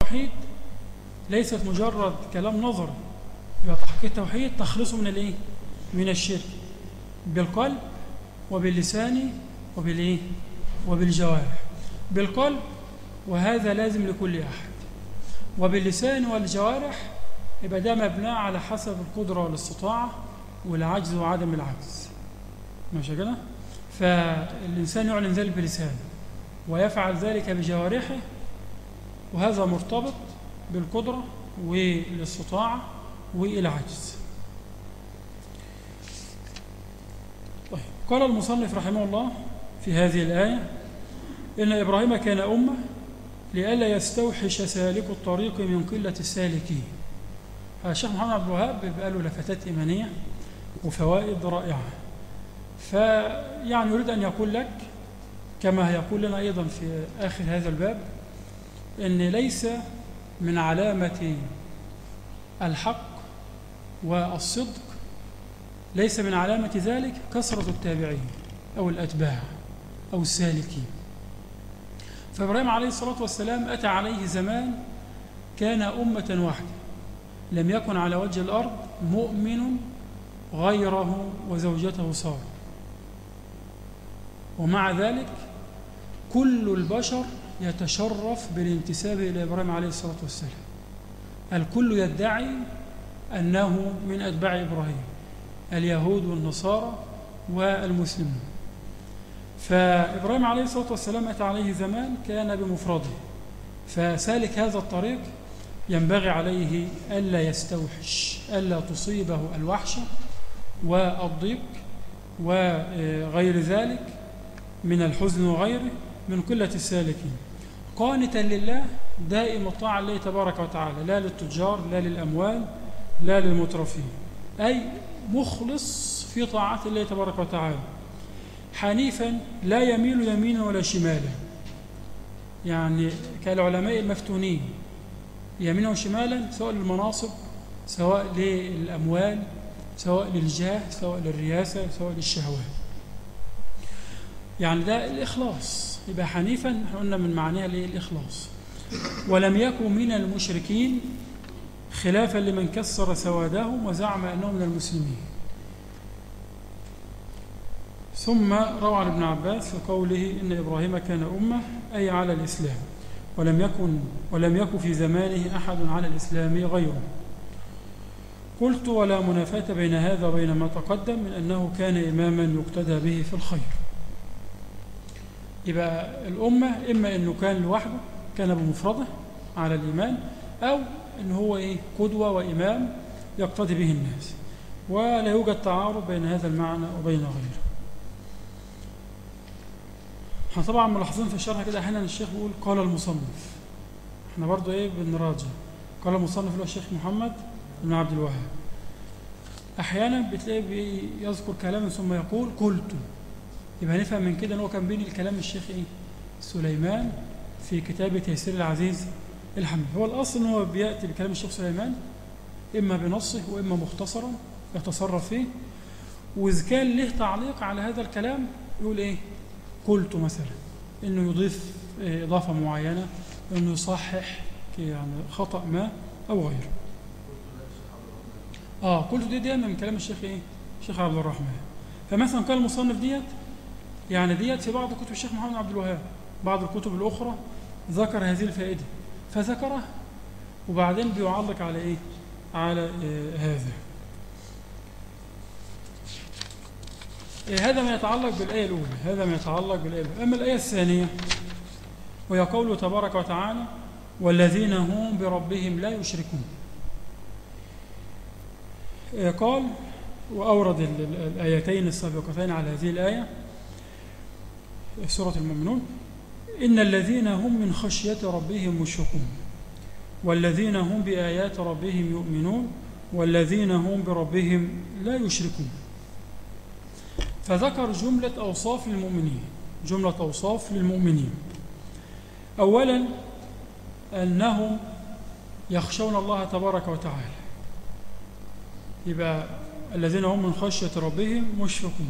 التوحيد ليست مجرد كلام نظري، يبقى تحقيق التوحيد تخلصه من الايه؟ من الشرك بالقلب وباللسان وبالايه؟ وبالجوارح. بالقلب وهذا لازم لكل احد، وباللسان والجوارح يبقى ده مبنى على حسب القدره والاستطاعه والعجز وعدم العجز، ماشي كده؟ فالانسان يعلن ذلك بلسانه ويفعل ذلك بجوارحه، وهذا مرتبط بالقدره والاستطاعه والعجز. طيب، قال المصنف رحمه الله في هذه الآية إن إبراهيم كان أمة لئلا يستوحش سالك الطريق من قلة السالكين. الشيخ محمد عبد الوهاب بيبقى له لفتات إيمانية وفوائد رائعة، فيعني يريد أن يقول لك كما يقول لنا أيضا في آخر هذا الباب إن ليس من علامة الحق والصدق، ليس من علامة ذلك كثرة التابعين أو الأتباع أو السالكين. فإبراهيم عليه الصلاة والسلام أتى عليه زمان كان أمة واحدة، لم يكن على وجه الأرض مؤمن غيره وزوجته سارة، ومع ذلك كل البشر يتشرف بالانتساب إلى إبراهيم عليه الصلاة والسلام، الكل يدعي أنه من أتباع إبراهيم، اليهود والنصارى والمسلمون. فإبراهيم عليه الصلاة والسلام أتى عليه زمان كان بمفرده، فسالك هذا الطريق ينبغي عليه ألا يستوحش، ألا تصيبه الوحشة والضيق وغير ذلك من الحزن وغيره من قلة السالكين، قانتا لله دائم الطاعة لله تبارك وتعالى، لا للتجار لا للأموال لا للمترفين، أي مخلص في طاعة الله تبارك وتعالى، حنيفا لا يميل يمينا ولا شمالا، يعني كالعلماء المفتونين يمينا وشمالا، سواء للمناصب سواء للأموال سواء للجاه سواء للرياسة سواء للشهوات، يعني ده الإخلاص. يبقى حنيفا احنا قلنا من معناها الإخلاص. ولم يكن من المشركين خلافا لمن كسر سوادهم وزعم أنهم من المسلمين. ثم روى عن ابن عباس في قوله إن إبراهيم كان أمة أي على الإسلام، ولم يكن في زمانه أحد على الإسلام غيره. قلت ولا منافاة بين هذا وبين ما تقدم من أنه كان إماما يقتدى به في الخير. يبقى الأمة إما أنه كان لوحده كان بمفرده على الإيمان، أو أنه هو قدوة وإمام يقتدي به الناس، ولا يوجد تعارض بين هذا المعنى وبين غيره. احنا طبعا ملاحظين في الشرح كده احيانا الشيخ بيقول قال المصنف، احنا برضو بنراجع قال المصنف اللي هو الشيخ محمد بن عبد الوهاب. احيانا بتلاقيه يذكر كلاما ثم يقول قلت، يبقى نفهم من كده ان هو كان بين الكلام الشيخ سليمان في كتاب تيسير العزيز الحميد. هو الاصل ان هو بياتي بكلام الشيخ سليمان اما بنصه واما مختصرا يتصرف فيه، واذا كان له تعليق على هذا الكلام يقول قلت مثلا، انه يضيف اضافه معينه، انه يصحح يعني خطا ما او غيره. قلت دي دايما من كلام الشيخ الشيخ عبد الرحمن. فمثلا قال المصنف ديت في بعض كتب الشيخ محمد عبد الوهاب، بعض الكتب الاخرى ذكر هذه الفائده فذكرها وبعدين بيعلق على على هذا. هذا ما يتعلق بالآية الأولى. أما الآية الثانية وهي قوله تبارك وتعالى والذين هم بربهم لا يشركون. قال وأورد الآيتين السابقتين على هذه الآية سورة المؤمنون إن الذين هم من خشية ربهم مشفقون والذين هم بآيات ربهم يؤمنون والذين هم بربهم لا يشركون. فذكر جملة أوصاف للمؤمنين. أولا أنهم يخشون الله تبارك وتعالى، يبقى الذين هم من خشية ربهم مشفقون.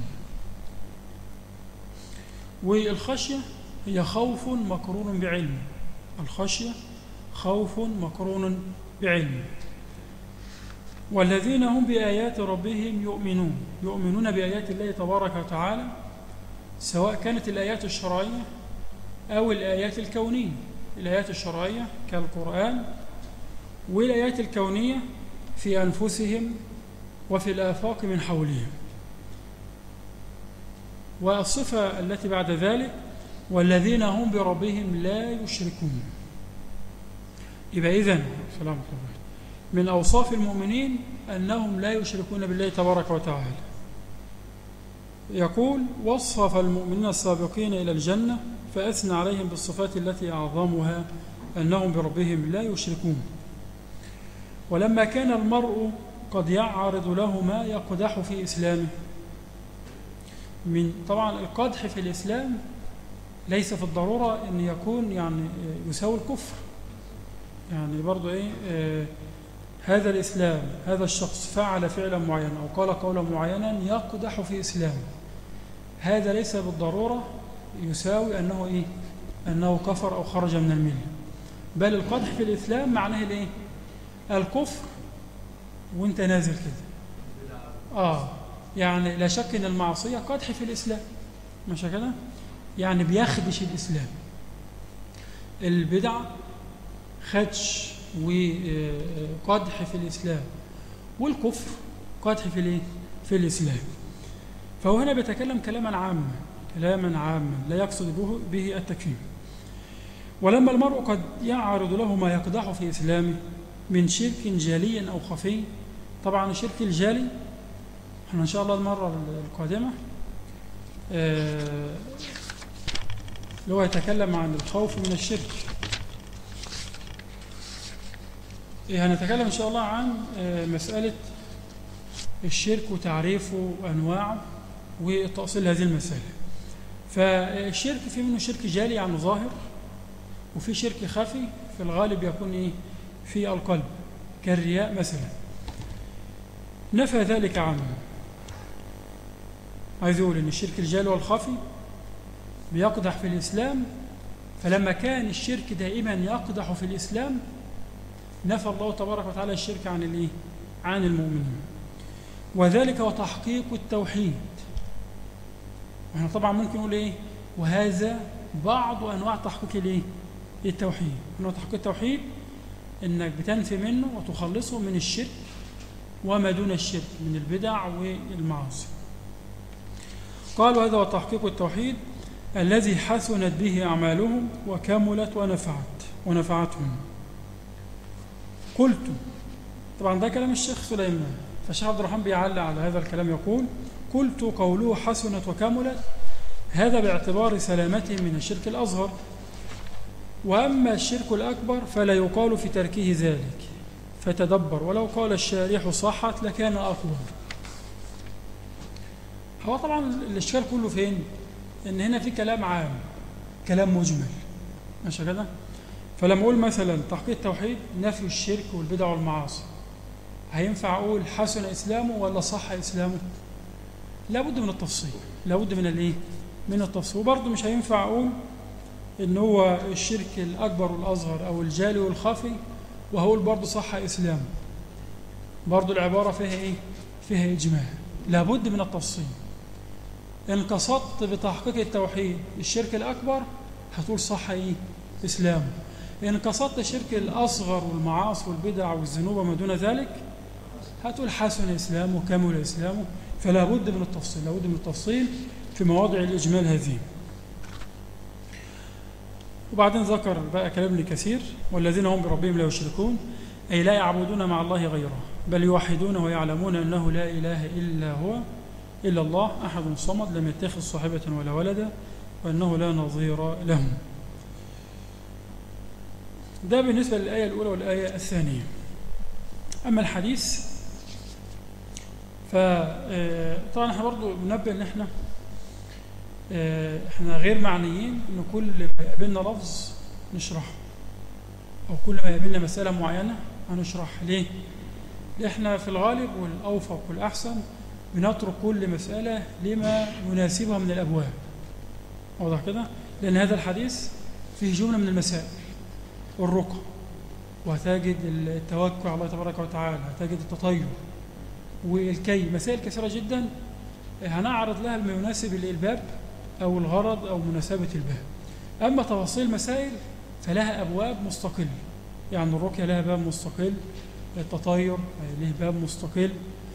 والخشية هي خوف مقرون بعلم، الخشية خوف مقرون بعلم. والذين هم بآيات ربهم يؤمنون بآيات الله تبارك وتعالى، سواء كانت الآيات الشرعية أو الآيات الكونية. الآيات الشرعية كالقرآن، والآيات الكونية في أنفسهم وفي الآفاق من حولهم. والصفة التي بعد ذلك والذين هم بربهم لا يشركون. يبقى إذن من أوصاف المؤمنين أنهم لا يشركون بالله تبارك وتعالى. يقول: وصف المؤمنين السابقين إلى الجنة فأثنى عليهم بالصفات التي أعظمها أنهم بربهم لا يشركون. ولما كان المرء قد يعرض له ما يقدح في إسلامه، من طبعا القدح في الإسلام ليس في الضرورة أن يكون يعني يساوي الكفر. يعني برضو هذا الإسلام، هذا الشخص فعل فعلا معينا أو قال قولا معينا يقدح في إسلامه، هذا ليس بالضرورة يساوي أنه كفر أو خرج من الملة. بل القدح في الإسلام معناه الكفر وانت نازل كده. يعني لا شك أن المعصية قدح في الإسلام، مش كده؟ يعني بيخدش الإسلام. البدع خدش وقدح في الإسلام، والكفر قدح في الإسلام. فهو هنا بيتكلم كلاما عاما لا يقصد به التكفير. ولما المرء قد يعرض له ما يقدح في إسلامه من شرك جالي أو خفي. طبعا الشرك الجالي احنا إن شاء الله المرة القادمة اللي هو يتكلم عن الخوف من الشرك. هنتكلم إن شاء الله عن مسألة الشرك وتعريفه وأنواعه وتأصيل هذه المسألة. فالشرك في منه شرك جالي يعني ظاهر، وفي شرك خفي في الغالب يكون في القلب كالرياء مثلا. نفى ذلك عنه، عايز يقول ان الشرك الجالي والخفي بيقدح في الإسلام، فلما كان الشرك دائما يقدح في الإسلام نفى الله تبارك وتعالى الشرك عن المؤمنين. وذلك وتحقيق التوحيد. واحنا طبعا ممكن نقول وهذا بعض أنواع تحقيق التوحيد. أنواع تحقيق التوحيد إنك بتنفي منه وتخلصه من الشرك وما دون الشرك من البدع والمعاصي. قالوا هذا وتحقيق التوحيد الذي حسنت به أعمالهم وكملت ونفعتهم. قلت، طبعا ده كلام الشيخ سليمان، فالشيخ عبد الرحمن بيعلق على هذا الكلام يقول: قلت قوله حسنت وكملت هذا باعتبار سلامته من الشرك الأصغر، وأما الشرك الأكبر فلا يقال في تركه ذلك، فتدبر ولو قال الشارح صحت لكان أقوى. هو طبعا الإشكال كله فين؟ إن هنا في كلام عام، كلام مجمل، ماشي كده؟ فلما أقول مثلا تحقيق التوحيد نفي الشرك والبدع والمعاصي، هينفع أقول حسن إسلامه ولا صح إسلامه؟ لابد من التفصيل، لابد من التفصيل. وبرضه مش هينفع أقول إن هو الشرك الأكبر والأصغر أو الجالي والخفي وهقول برضه صح إسلامه. برضه العبارة فيها إجماع، لابد من التفصيل. إن قصدت بتحقيق التوحيد الشرك الأكبر هتقول صح إسلامه. إن قصدت الشرك الأصغر والمعاصي والبدع والذنوب وما دون ذلك هتقول حسن إسلامه وكمل إسلامه. فلا بد من التفصيل، في مواضع الإجمال هذه. وبعدين ذكر بقى كلام ابن كثير: والذين هم بربهم لا يشركون، أي لا يعبدون مع الله غيره، بل يوحدونه ويعلمون أنه لا إله إلا الله أحد صمد لم يتخذ صاحبة ولا ولدا وأنه لا نظير لهم. ده بالنسبة للآية الأولى والآية الثانية. أما الحديث فطبعا احنا برضو بننبه ان احنا غير معنيين ان كل ما يقابلنا لفظ نشرحه، او كل ما يقابلنا مسألة معينة هنشرح. ليه؟ احنا في الغالب والأوفق والأحسن بنترك كل مسألة لما يناسبها من الأبواب. واضح كده؟ لأن هذا الحديث فيه جملة من المسائل: الرقى وهتجد التوكل على الله تبارك وتعالى، هتجد التطير والكي، مسائل كثيرة جدا هنعرض لها ما يناسب الباب أو الغرض أو مناسبة الباب. أما تفاصيل مسائل فلها أبواب مستقلة، يعني الرقية لها باب مستقل، التطير له باب مستقل،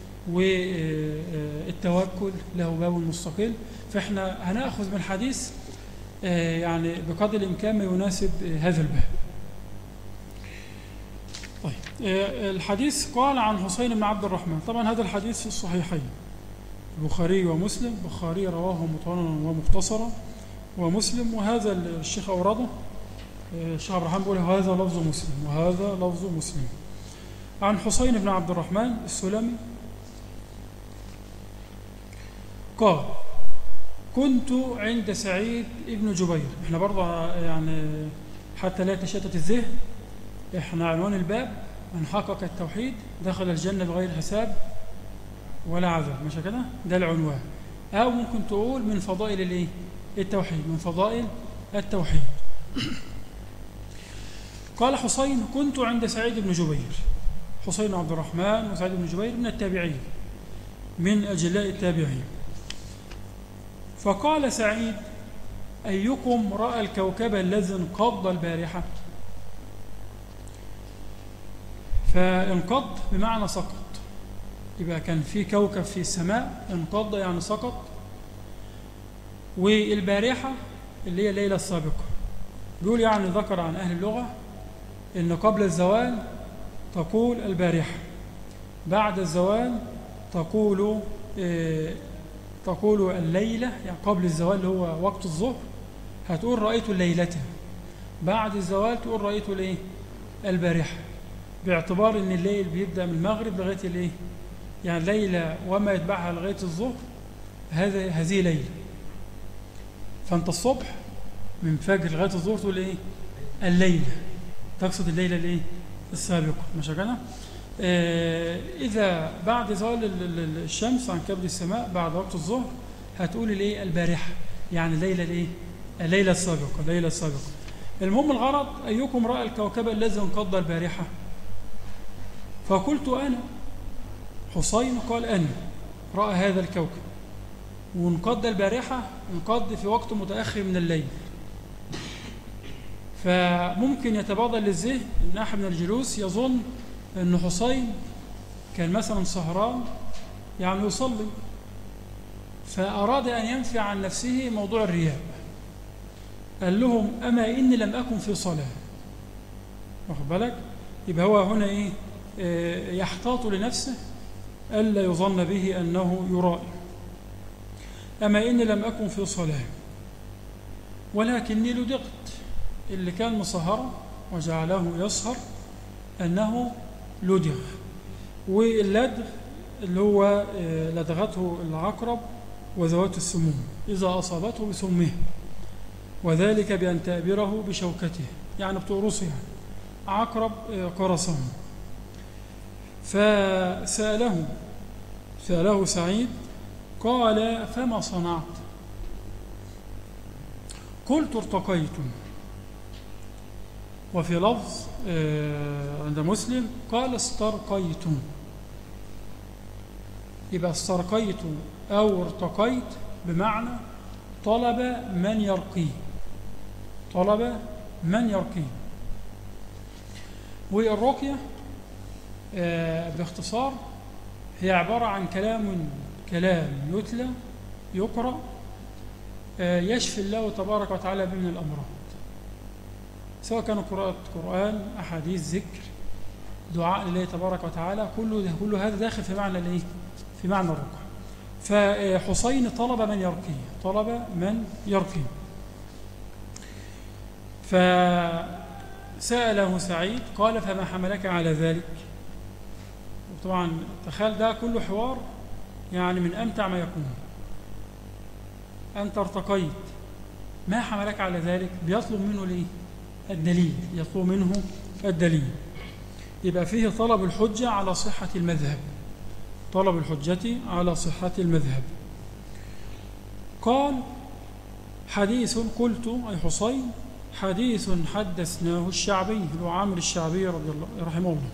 والتوكل له باب مستقل. فإحنا هنأخذ من الحديث يعني بقدر الإمكان ما يناسب هذا الباب. طيب، الحديث قال عن حسين بن عبد الرحمن. طبعا هذا الحديث في الصحيحين، البخاري ومسلم. البخاري رواه مطولا ومختصرا ومسلم، وهذا الشيخ أورده الشيخ عبد الرحمن بيقول هذا لفظ مسلم وهذا لفظ مسلم. عن حسين بن عبد الرحمن السلمي قال كنت عند سعيد بن جبير. احنا برضه يعني حتى لا يتشتت الذهن، احنا عنوان الباب من حقق التوحيد دخل الجنة بغير حساب ولا عذاب، مش كده؟ ده العنوان. أو ممكن تقول من فضائل الايه؟ التوحيد، من فضائل التوحيد. قال حسين كنت عند سعيد بن جبير. حسين بن عبد الرحمن وسعيد بن جبير من التابعين، من أجلاء التابعين. فقال سعيد أيكم رأى الكوكب الذي انقض البارحة؟ فانقض بمعنى سقط، يبقى كان في كوكب في السماء انقض يعني سقط. والبارحة اللي هي الليلة السابقة. بيقول يعني ذكر عن أهل اللغة إن قبل الزوال تقول البارحة، بعد الزوال تقول الليلة، يعني قبل الزوال اللي هو وقت الظهر هتقول رأيت الليلة، بعد الزوال تقول رأيت الايه؟ البارحة، باعتبار ان الليل بيبدأ من المغرب لغاية الايه؟ يعني ليلة وما يتبعها لغاية الظهر، هذه ليلة. فانت الصبح من فجر لغاية الظهر تقول ايه؟ الليلة، تقصد الليلة الايه؟ السابقة، مش كده؟ إذا بعد زوال الشمس عن كبد السماء بعد وقت الظهر هتقول الايه؟ البارحة، يعني الليلة الايه؟ الليلة السابقة، الليلة السابقة. المهم الغرض أيكم رأى الكوكب الذي انقض البارحة؟ فقلت أنا. حسين قال أنا رأى هذا الكوكب، وانقض البارحة انقض في وقت متأخر من الليل. فممكن يتبادر للذهن أن أحد من الجلوس يظن أن حسين كان مثلا سهران يعني يصلي، فأراد أن ينفي عن نفسه موضوع الرياء. قال لهم أما إني لم أكن في صلاة. واخد بالك؟ يبقى هو هنا إيه؟ يحتاط لنفسه ألا يظن به أنه يرائي. أما إني لم أكن في صلاة ولكني لدغت. اللي كان مسهرا وجعله يسهر أنه لدغ. واللدغ اللي هو لدغته العقرب وذوات السموم إذا أصابته بسمه، وذلك بأن تأبره بشوكته، يعني بتقرصه، يعني عقرب قرصه. فسأله سعيد قال فما صنعت؟ قلت ارتقيت. وفي لفظ عند مسلم قال استرقيت. يبقى استرقيت أو ارتقيت بمعنى طلب من يرقيه، طلب من يرقيه. والرقية باختصار هي عبارة عن كلام يتلى يقرأ يشفي الله تبارك وتعالى به من الأمراض، سواء كان قراءة قرآن، أحاديث، ذكر، دعاء لله تبارك وتعالى، كل هذا داخل في معنى الايه؟ في معنى الرقية. فحسين طلب من يرقيه، طلب من يرقيه. فسأله سعيد قال فما حملك على ذلك؟ طبعا تخيل ده كله حوار يعني من أمتع ما يكون. أنت ارتقيت، ما حملك على ذلك؟ بيطلب منه ليه؟ الدليل، يطلب منه الدليل. يبقى فيه طلب الحجة على صحة المذهب، طلب الحجة على صحة المذهب. قال حديث قلت أي حسين حديث حدثناه الشعبي اللي هو عامر الشعبي رضي الله رحمه الله.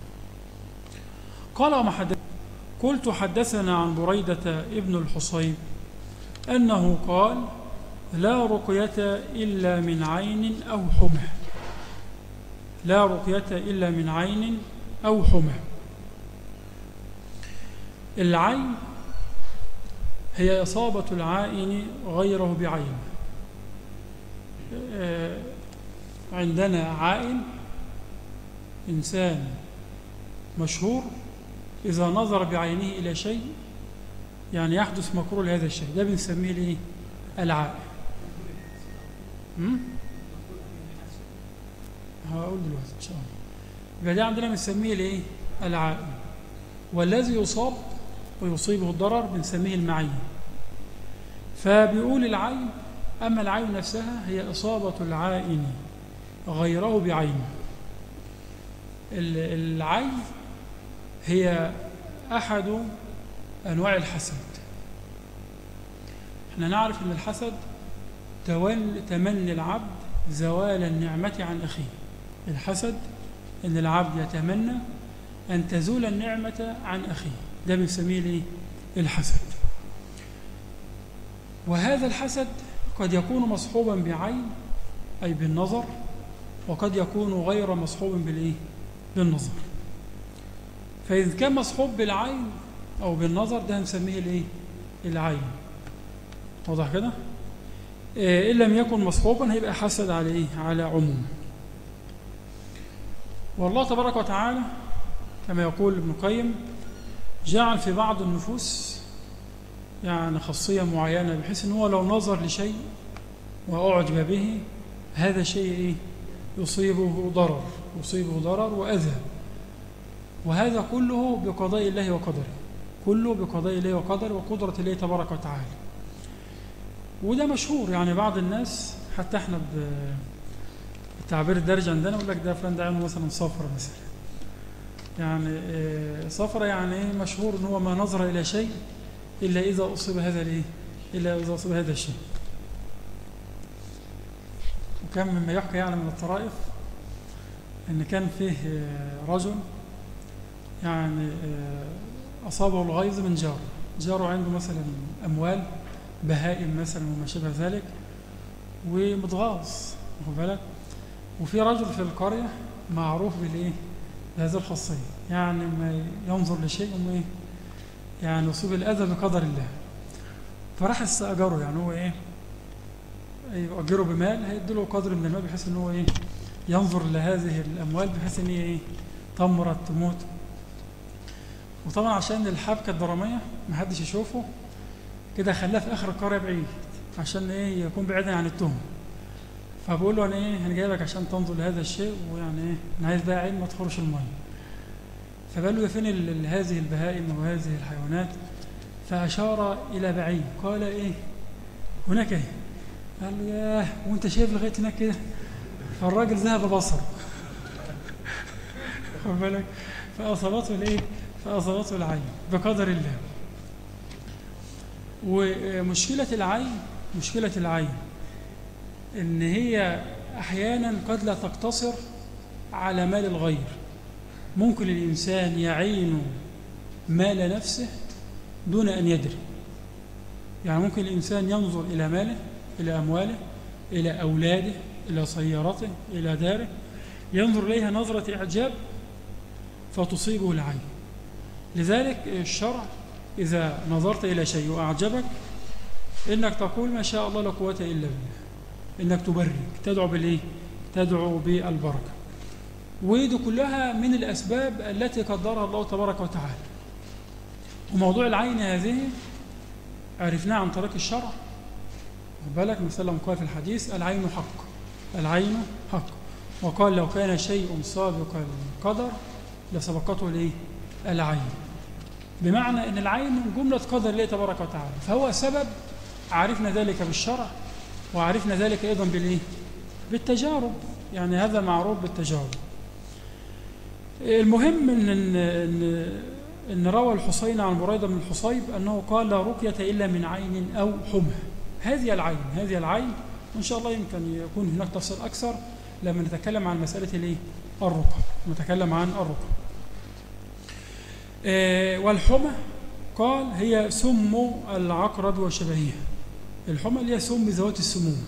قال وما حدث قلت حدثنا عن بريدة ابن الحصيب أنه قال لا رقية إلا من عين أو حمى. لا رقية إلا من عين أو حمى. العين هي إصابة العائن غيره بعين. عندنا عائن إنسان مشهور إذا نظر بعينه إلى شيء يعني يحدث مكروه لهذا الشيء، ده بنسميه الايه؟ العائن. هقول دلوقتي إن شاء الله. يبقى ده عندنا بنسميه الايه؟ العائن. والذي يصاب ويصيبه الضرر بنسميه المعين. فبيقول العين، أما العين نفسها هي إصابة العائن غيره بعينه. العين هي أحد أنواع الحسد. احنا نعرف أن الحسد تمني العبد زوال النعمة عن أخيه. الحسد أن العبد يتمنى أن تزول النعمة عن أخيه، ده بنسميه ليه؟ الحسد. وهذا الحسد قد يكون مصحوبا بعين أي بالنظر، وقد يكون غير مصحوب بالإيه؟ بالنظر. فإذا كان مصحوب بالعين أو بالنظر ده نسميه الإيه؟ العين. واضح كده؟ إن لم يكن مصحوبا هيبقى حسد على إيه؟ على عموم. والله تبارك وتعالى كما يقول ابن القيم جعل في بعض النفوس يعني خاصية معينة بحيث أنه لو نظر لشيء وأعجب به هذا الشيء إيه؟ يصيبه ضرر وأذى. وهذا كله بقضاء الله وقدره، كله بقضاء الله وقدره وقدرة الله تبارك وتعالى. وده مشهور، يعني بعض الناس حتى احنا بالتعبير الدارج عندنا يقول لك ده فلان ده عينه مثلا صفرة مثلا، يعني صفرة يعني مشهور ان هو ما نظر الى شيء الا اذا اصيب هذا الايه؟ الا اذا اصيب هذا الشيء. وكان مما يحكى يعني من الطرائف ان كان فيه رجل يعني اصابه الغيظ من جاره عنده مثلا اموال بهائم مثلا وما شابه ذلك ومتغاظ، واخد بالك؟ وفي رجل في القريه معروف بالايه؟ بهذه الخاصيه، يعني ما ينظر لشيء وما ايه؟ يعني يصيب الاذى بقدر الله. فراح استاجره، يعني هو ايه؟ يؤجره بمال هيديله قدر من المال بحيث ان هو ايه؟ ينظر لهذه الاموال بحيث ان هي ايه؟ تمرض تموت. وطبعا عشان الحبكه الدراميه ما حدش يشوفه كده خلاه في اخر القريه بعيد عشان ايه؟ يكون بعيدا عن التهم. فبقول له انا ايه؟ انا جايبك عشان تنظر لهذا الشيء، ويعني ايه؟ انا عايز بقى عين ما تخرش الميه. فقال له فين هذه البهائم وهذه الحيوانات؟ فاشار الى بعيد، قال ايه؟ هناك ايه؟ قال له ياه وانت شايف لغايه هناك كده؟ فالراجل ذهب بصره. خد بالك؟ فاصابته الايه؟ فاصابته العين بقدر الله. ومشكله العين ان هي احيانا قد لا تقتصر على مال الغير. ممكن الانسان يعين مال نفسه دون ان يدري. يعني ممكن الانسان ينظر الى ماله، الى امواله، الى اولاده، الى سيارته، الى داره، ينظر اليها نظره اعجاب فتصيبه العين. لذلك الشرع اذا نظرت الى شيء واعجبك انك تقول ما شاء الله لا قوه الا بالله، انك تبرك، تدعو بالايه؟ تدعو بالبركه. ودي كلها من الاسباب التي قدرها الله تبارك وتعالى. وموضوع العين هذه عرفناه عن طريق الشرع. خد بالك؟ مثلا قال في الحديث العين حق، العين حق. وقال لو كان شيء سابق القدر لسبقته الايه؟ العين. بمعنى ان العين من جمله قدر الله تبارك وتعالى، فهو سبب. عرفنا ذلك بالشرع وعرفنا ذلك ايضا بالايه؟ بالتجارب. يعني هذا معروف بالتجارب. المهم ان روى الحسين عن بريدة بن الحصيب انه قال لا رقية الا من عين او حمى. هذه العين وإن شاء الله يمكن يكون هناك تفصيل أكثر لما نتكلم عن مسألة الرقى، نتكلم عن الرقى. والحمى قال هي سم العقرب وشبهها. الحمى اللي هي سم ذوات السموم.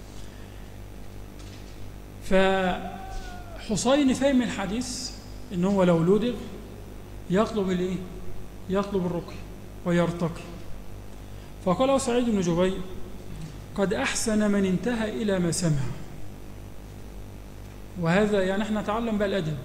فحسين فهم الحديث إن هو لو لدغ يطلب يطلب الرقي ويرتقي. فقال سعيد بن جبير قد أحسن من انتهى إلى ما سمع. وهذا يعني احنا نتعلم بقى الأدب،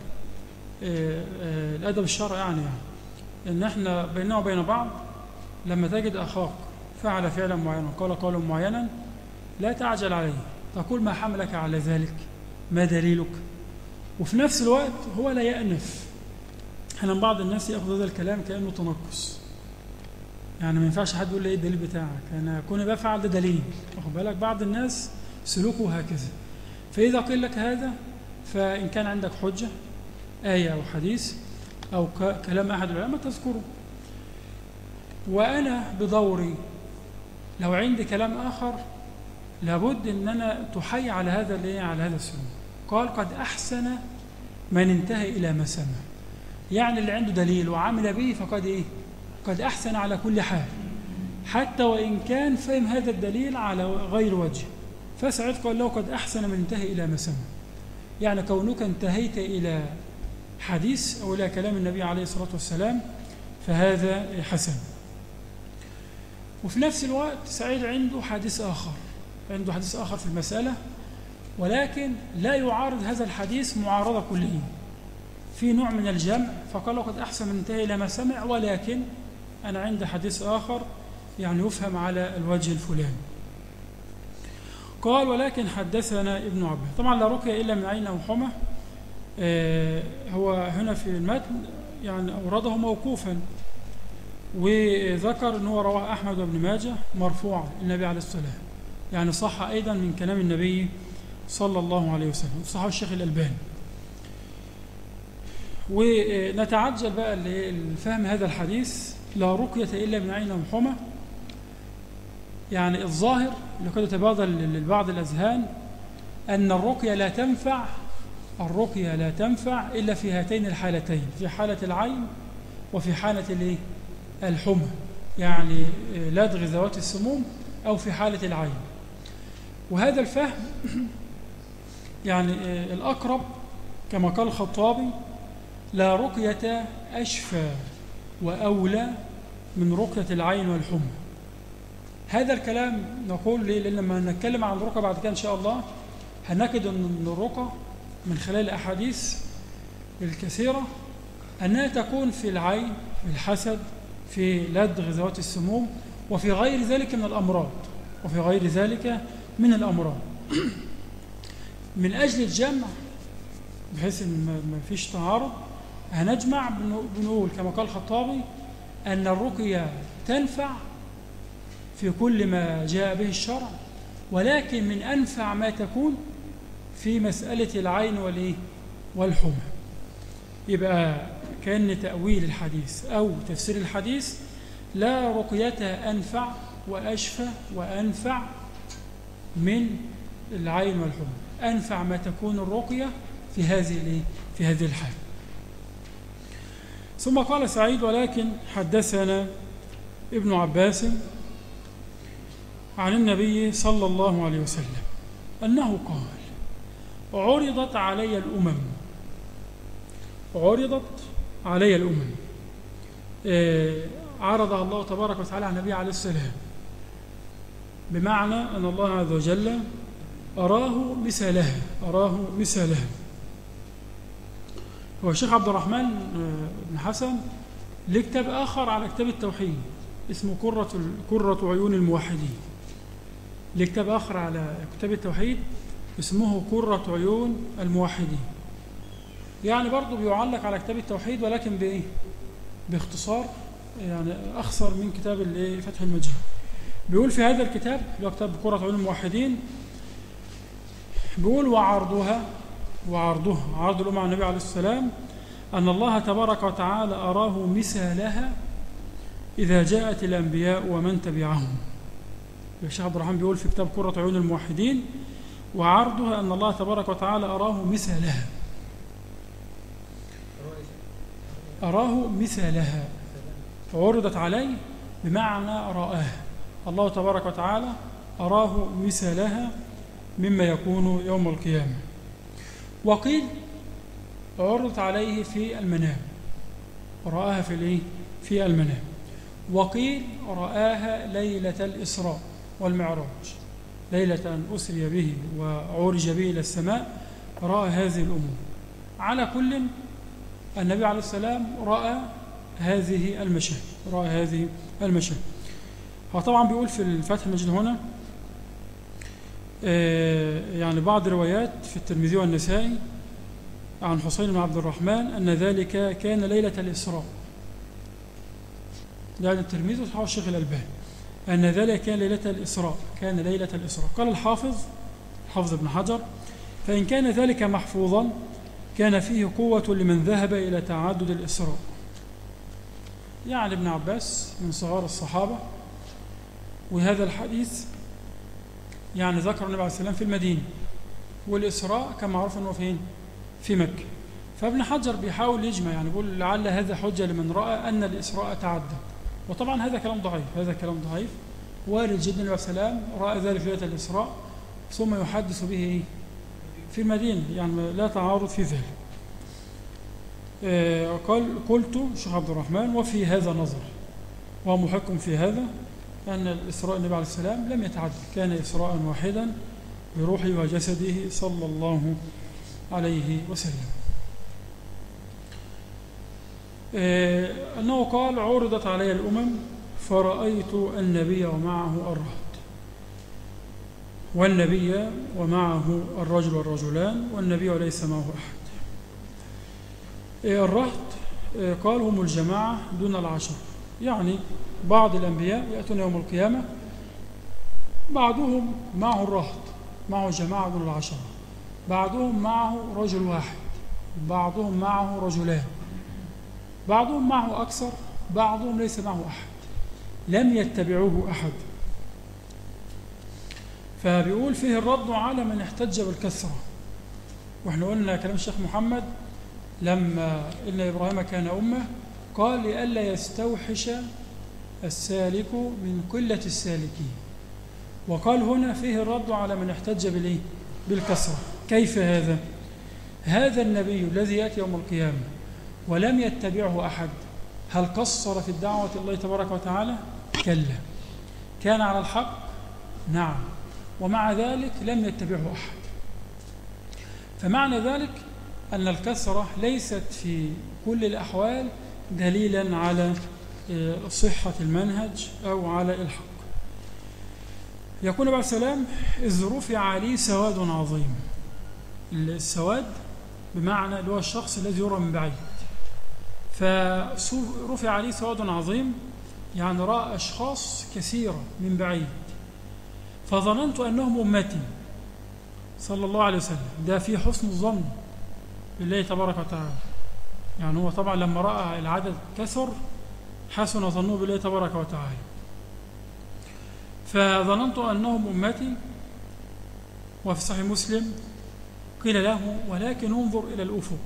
الأدب الشرعي يعني إن احنا بيننا وبين بعض لما تجد أخاك فعل فعلا معينا وقال قولا معينا لا تعجل عليه، تقول ما حملك على ذلك، ما دليلك. وفي نفس الوقت هو لا يأنف. احنا بعض الناس يأخذ هذا الكلام كأنه تنقص، يعني ما ينفعش حد يقول لي ايه الدليل بتاعك، انا كوني بفعل ده دليل. واخد بالك؟ بعض الناس سلوكه هكذا. فإذا قيل لك هذا فإن كان عندك حجة آية أو حديث أو كلام أحد العلماء تذكره. وأنا بدوري لو عندي كلام آخر لابد أن أنا تحيي على هذا على هذا السلوك. قال قد أحسن من انتهى إلى ما سمع، يعني اللي عنده دليل وعمل به فقد قد أحسن على كل حال، حتى وإن كان فهم هذا الدليل على غير وجه. فسعيد قال له قد أحسن من انتهى إلى ما سمع، يعني كونك انتهيت إلى حديث أو إلى كلام النبي عليه الصلاة والسلام فهذا حسن. وفي نفس الوقت سعيد عنده حديث آخر في المسألة، ولكن لا يعارض هذا الحديث معارضة كلية، في نوع من الجمع. فقال له قد أحسن من انتهى إلى ما سمع، ولكن أنا عندي حديث آخر يعني يفهم على الوجه الفلاني. قال ولكن حدثنا ابن عباس. طبعا لا رقية إلا من عين أو حمى، هو هنا في المتن يعني أورده موقوفا، وذكر أنه رواه أحمد وابن ماجه مرفوعا النبي عليه الصلاة والسلام، يعني صح أيضا من كلام النبي صلى الله عليه وسلم، صححه الشيخ الألباني. ونتعجل بقى لفهم هذا الحديث لا رقية إلا من عين أو حمى. يعني الظاهر اللي قد يتبادر لبعض الأذهان أن الرقية لا تنفع إلا في هاتين الحالتين، في حالة العين وفي حالة الحمى، يعني لدغ ذوات السموم أو في حالة العين. وهذا الفهم يعني الأقرب كما قال الخطابي لا رقية أشفى وأولى من رقية العين والحمى. هذا الكلام نقول ليه؟ لأن لما نتكلم عن الرقى بعد كده إن شاء الله هنجد أن الرقى من خلال الأحاديث الكثيرة أنها تكون في العين، في الحسد، في لدغ ذوات السموم، وفي غير ذلك من الأمراض. من أجل الجمع بحيث أن ما فيش تعارض هنجمع بنقول كما قال الخطابي أن الرقية تنفع في كل ما جاء به الشرع، ولكن من أنفع ما تكون في مسألة العين والحمى. يبقى كأن تأويل الحديث أو تفسير الحديث لا رقية أنفع وأشفى وأنفع من العين والحمى، أنفع ما تكون الرقية في هذه الحال. ثم قال سعيد ولكن حدثنا ابن عباس عن النبي صلى الله عليه وسلم أنه قال عرضت علي الأمم عرضها الله تبارك وتعالى على النبي عليه السلام، بمعنى أن الله عز وجل أراه مثالها. هو الشيخ عبد الرحمن بن حسن له كتاب آخر على كتاب التوحيد اسمه قرة عيون الموحدين، له كتاب آخر على كتاب التوحيد اسمه قرة عيون الموحدين، يعني برضو بيعلق على كتاب التوحيد ولكن باختصار، يعني أخصر من كتاب فتح المجيد. بيقول في هذا الكتاب اللي هو كتاب قرة عيون الموحدين، بيقول عرض الأمة على النبي عليه السلام أن الله تبارك وتعالى أراه مثالها إذا جاءت الأنبياء ومن تبعهم. الشيخ عبد الرحمن بيقول في كتاب قرة عيون الموحدين: وعرضها أن الله تبارك وتعالى أراه مثلها. أراه مثلها، فعرضت عليه بمعنى رآها. الله تبارك وتعالى أراه مثلها مما يكون يوم القيامة. وقيل عرضت عليه في المنام، رآها في المنام. وقيل رآها ليلة الإسراء والمعراج، ليلة أن أسري به وعرج به إلى السماء، رأى هذه الأمور. على كل، النبي عليه السلام رأى هذه المشاهد. هو طبعا بيقول في الفتح المجيد هنا يعني بعض روايات في الترمذي والنسائي عن حسين بن عبد الرحمن أن ذلك كان ليلة الإسراء. يعني الترمذي وصححه الشيخ الألباني أن ذلك كان ليلة الإسراء. قال الحافظ بن حجر: فإن كان ذلك محفوظا كان فيه قوة لمن ذهب إلى تعدد الإسراء. يعني ابن عباس من صغار الصحابة، وهذا الحديث يعني ذكر النبي عليه السلام في المدينة، والإسراء كما معروف أنه فين؟ في مكة. فابن حجر بيحاول يجمع، يعني يقول لعل هذا حجة لمن رأى أن الإسراء تعدد. وطبعا هذا كلام ضعيف، وارد جدا النبي عليه السلام رأى ذلك ليلة الإسراء ثم يحدث به في المدينة، يعني لا تعارض في ذلك. قلت الشيخ عبد الرحمن: وفي هذا نظر، ومحق في هذا أن الإسراء النبي عليه السلام لم يتعدد، كان إسراء واحدا بروحه وجسده صلى الله عليه وسلم. أنه قال: عرضت علي الأمم فرأيت النبي ومعه الرهط، والنبي ومعه الرجل والرجلان، والنبي وليس معه أحد. الرهط قال: هم الجماعة دون العشر، يعني بعض الأنبياء يأتون يوم القيامة بعضهم معه الرهط، معه جماعة دون العشرة، بعضهم معه رجل واحد، بعضهم معه رجلان، بعضهم معه أكثر، بعضهم ليس معه أحد، لم يتبعوه أحد. فبيقول فيه الرد على من احتج بالكثرة. وإحنا قلنا كلام الشيخ محمد لما إن إبراهيم كان أمة، قال: لئلا يستوحش السالك من قلة السالكين. وقال هنا فيه الرد على من احتج بالكثرة. كيف هذا؟ هذا النبي الذي يأتي يوم القيامة ولم يتبعه أحد، هل قصر في الدعوة الله تبارك وتعالى؟ كلا، كان على الحق، نعم، ومع ذلك لم يتبعه أحد. فمعنى ذلك أن الكثرة ليست في كل الأحوال دليلا على صحة المنهج أو على الحق. يقول عليه السلام: إذ رفع عليه سواد عظيم. السواد بمعنى اللي هو الشخص الذي يرى من بعيد، فرفع عليه سواد عظيم، يعني رأى أشخاص كثيرة من بعيد، فظننت أنهم أمتي صلى الله عليه وسلم. ده في حسن الظن بالله تبارك وتعالى، يعني هو طبعا لما رأى العدد كثر حسن ظنه بالله تبارك وتعالى. فظننت أنهم أمتي. وفي صحيح مسلم قيل له: ولكن انظر إلى الأفق.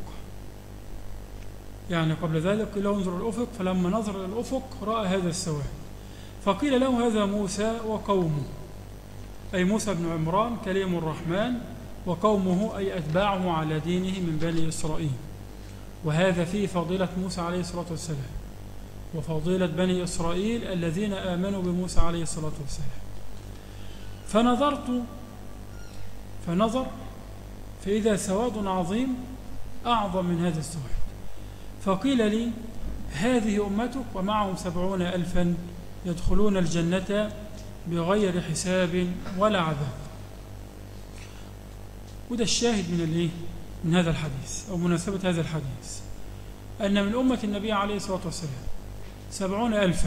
يعني قبل ذلك قيل له: انظر إلى الأفق، فلما نظر إلى الأفق رأى هذا السواد، فقيل له: هذا موسى وقومه، أي موسى بن عمران كليم الرحمن، وقومه أي أتباعه على دينه من بني إسرائيل. وهذا فيه فضيلة موسى عليه الصلاة والسلام، وفضيلة بني إسرائيل الذين آمنوا بموسى عليه الصلاة والسلام. فنظر فإذا سواد عظيم أعظم من هذا السواد، فقيل لي: هذه أمتك ومعهم 70,000 يدخلون الجنة بغير حساب ولا عذاب. وده الشاهد من هذا الحديث، أو مناسبة هذا الحديث، أن من أمة النبي عليه الصلاة والسلام 70,000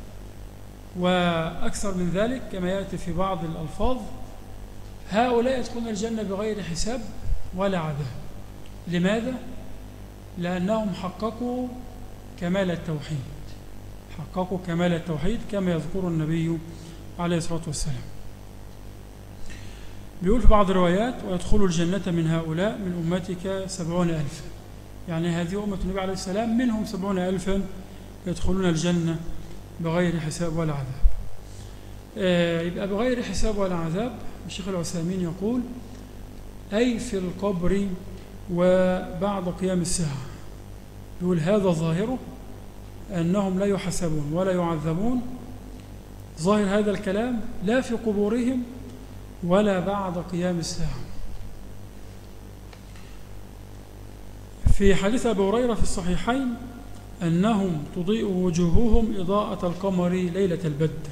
وأكثر من ذلك كما يأتي في بعض الألفاظ. هؤلاء يدخلون الجنة بغير حساب ولا عذاب. لماذا؟ لأنهم حققوا كمال التوحيد، كما يذكر النبي عليه الصلاة والسلام. بيقول في بعض الروايات ويدخل الجنة من هؤلاء من أمتك 70,000. يعني هذه أمة النبي عليه السلام منهم 70,000 يدخلون الجنة بغير حساب ولا عذاب. يبقى بغير حساب ولا عذاب. الشيخ العثيمين يقول أي في القبر وبعد قيام الساعة. يقول هذا ظاهره أنهم لا يحسبون ولا يعذبون، ظاهر هذا الكلام لا في قبورهم ولا بعد قيام الساعة. في حديث أبي هريرة في الصحيحين أنهم تضيء وجوههم إضاءة القمر ليلة البدر.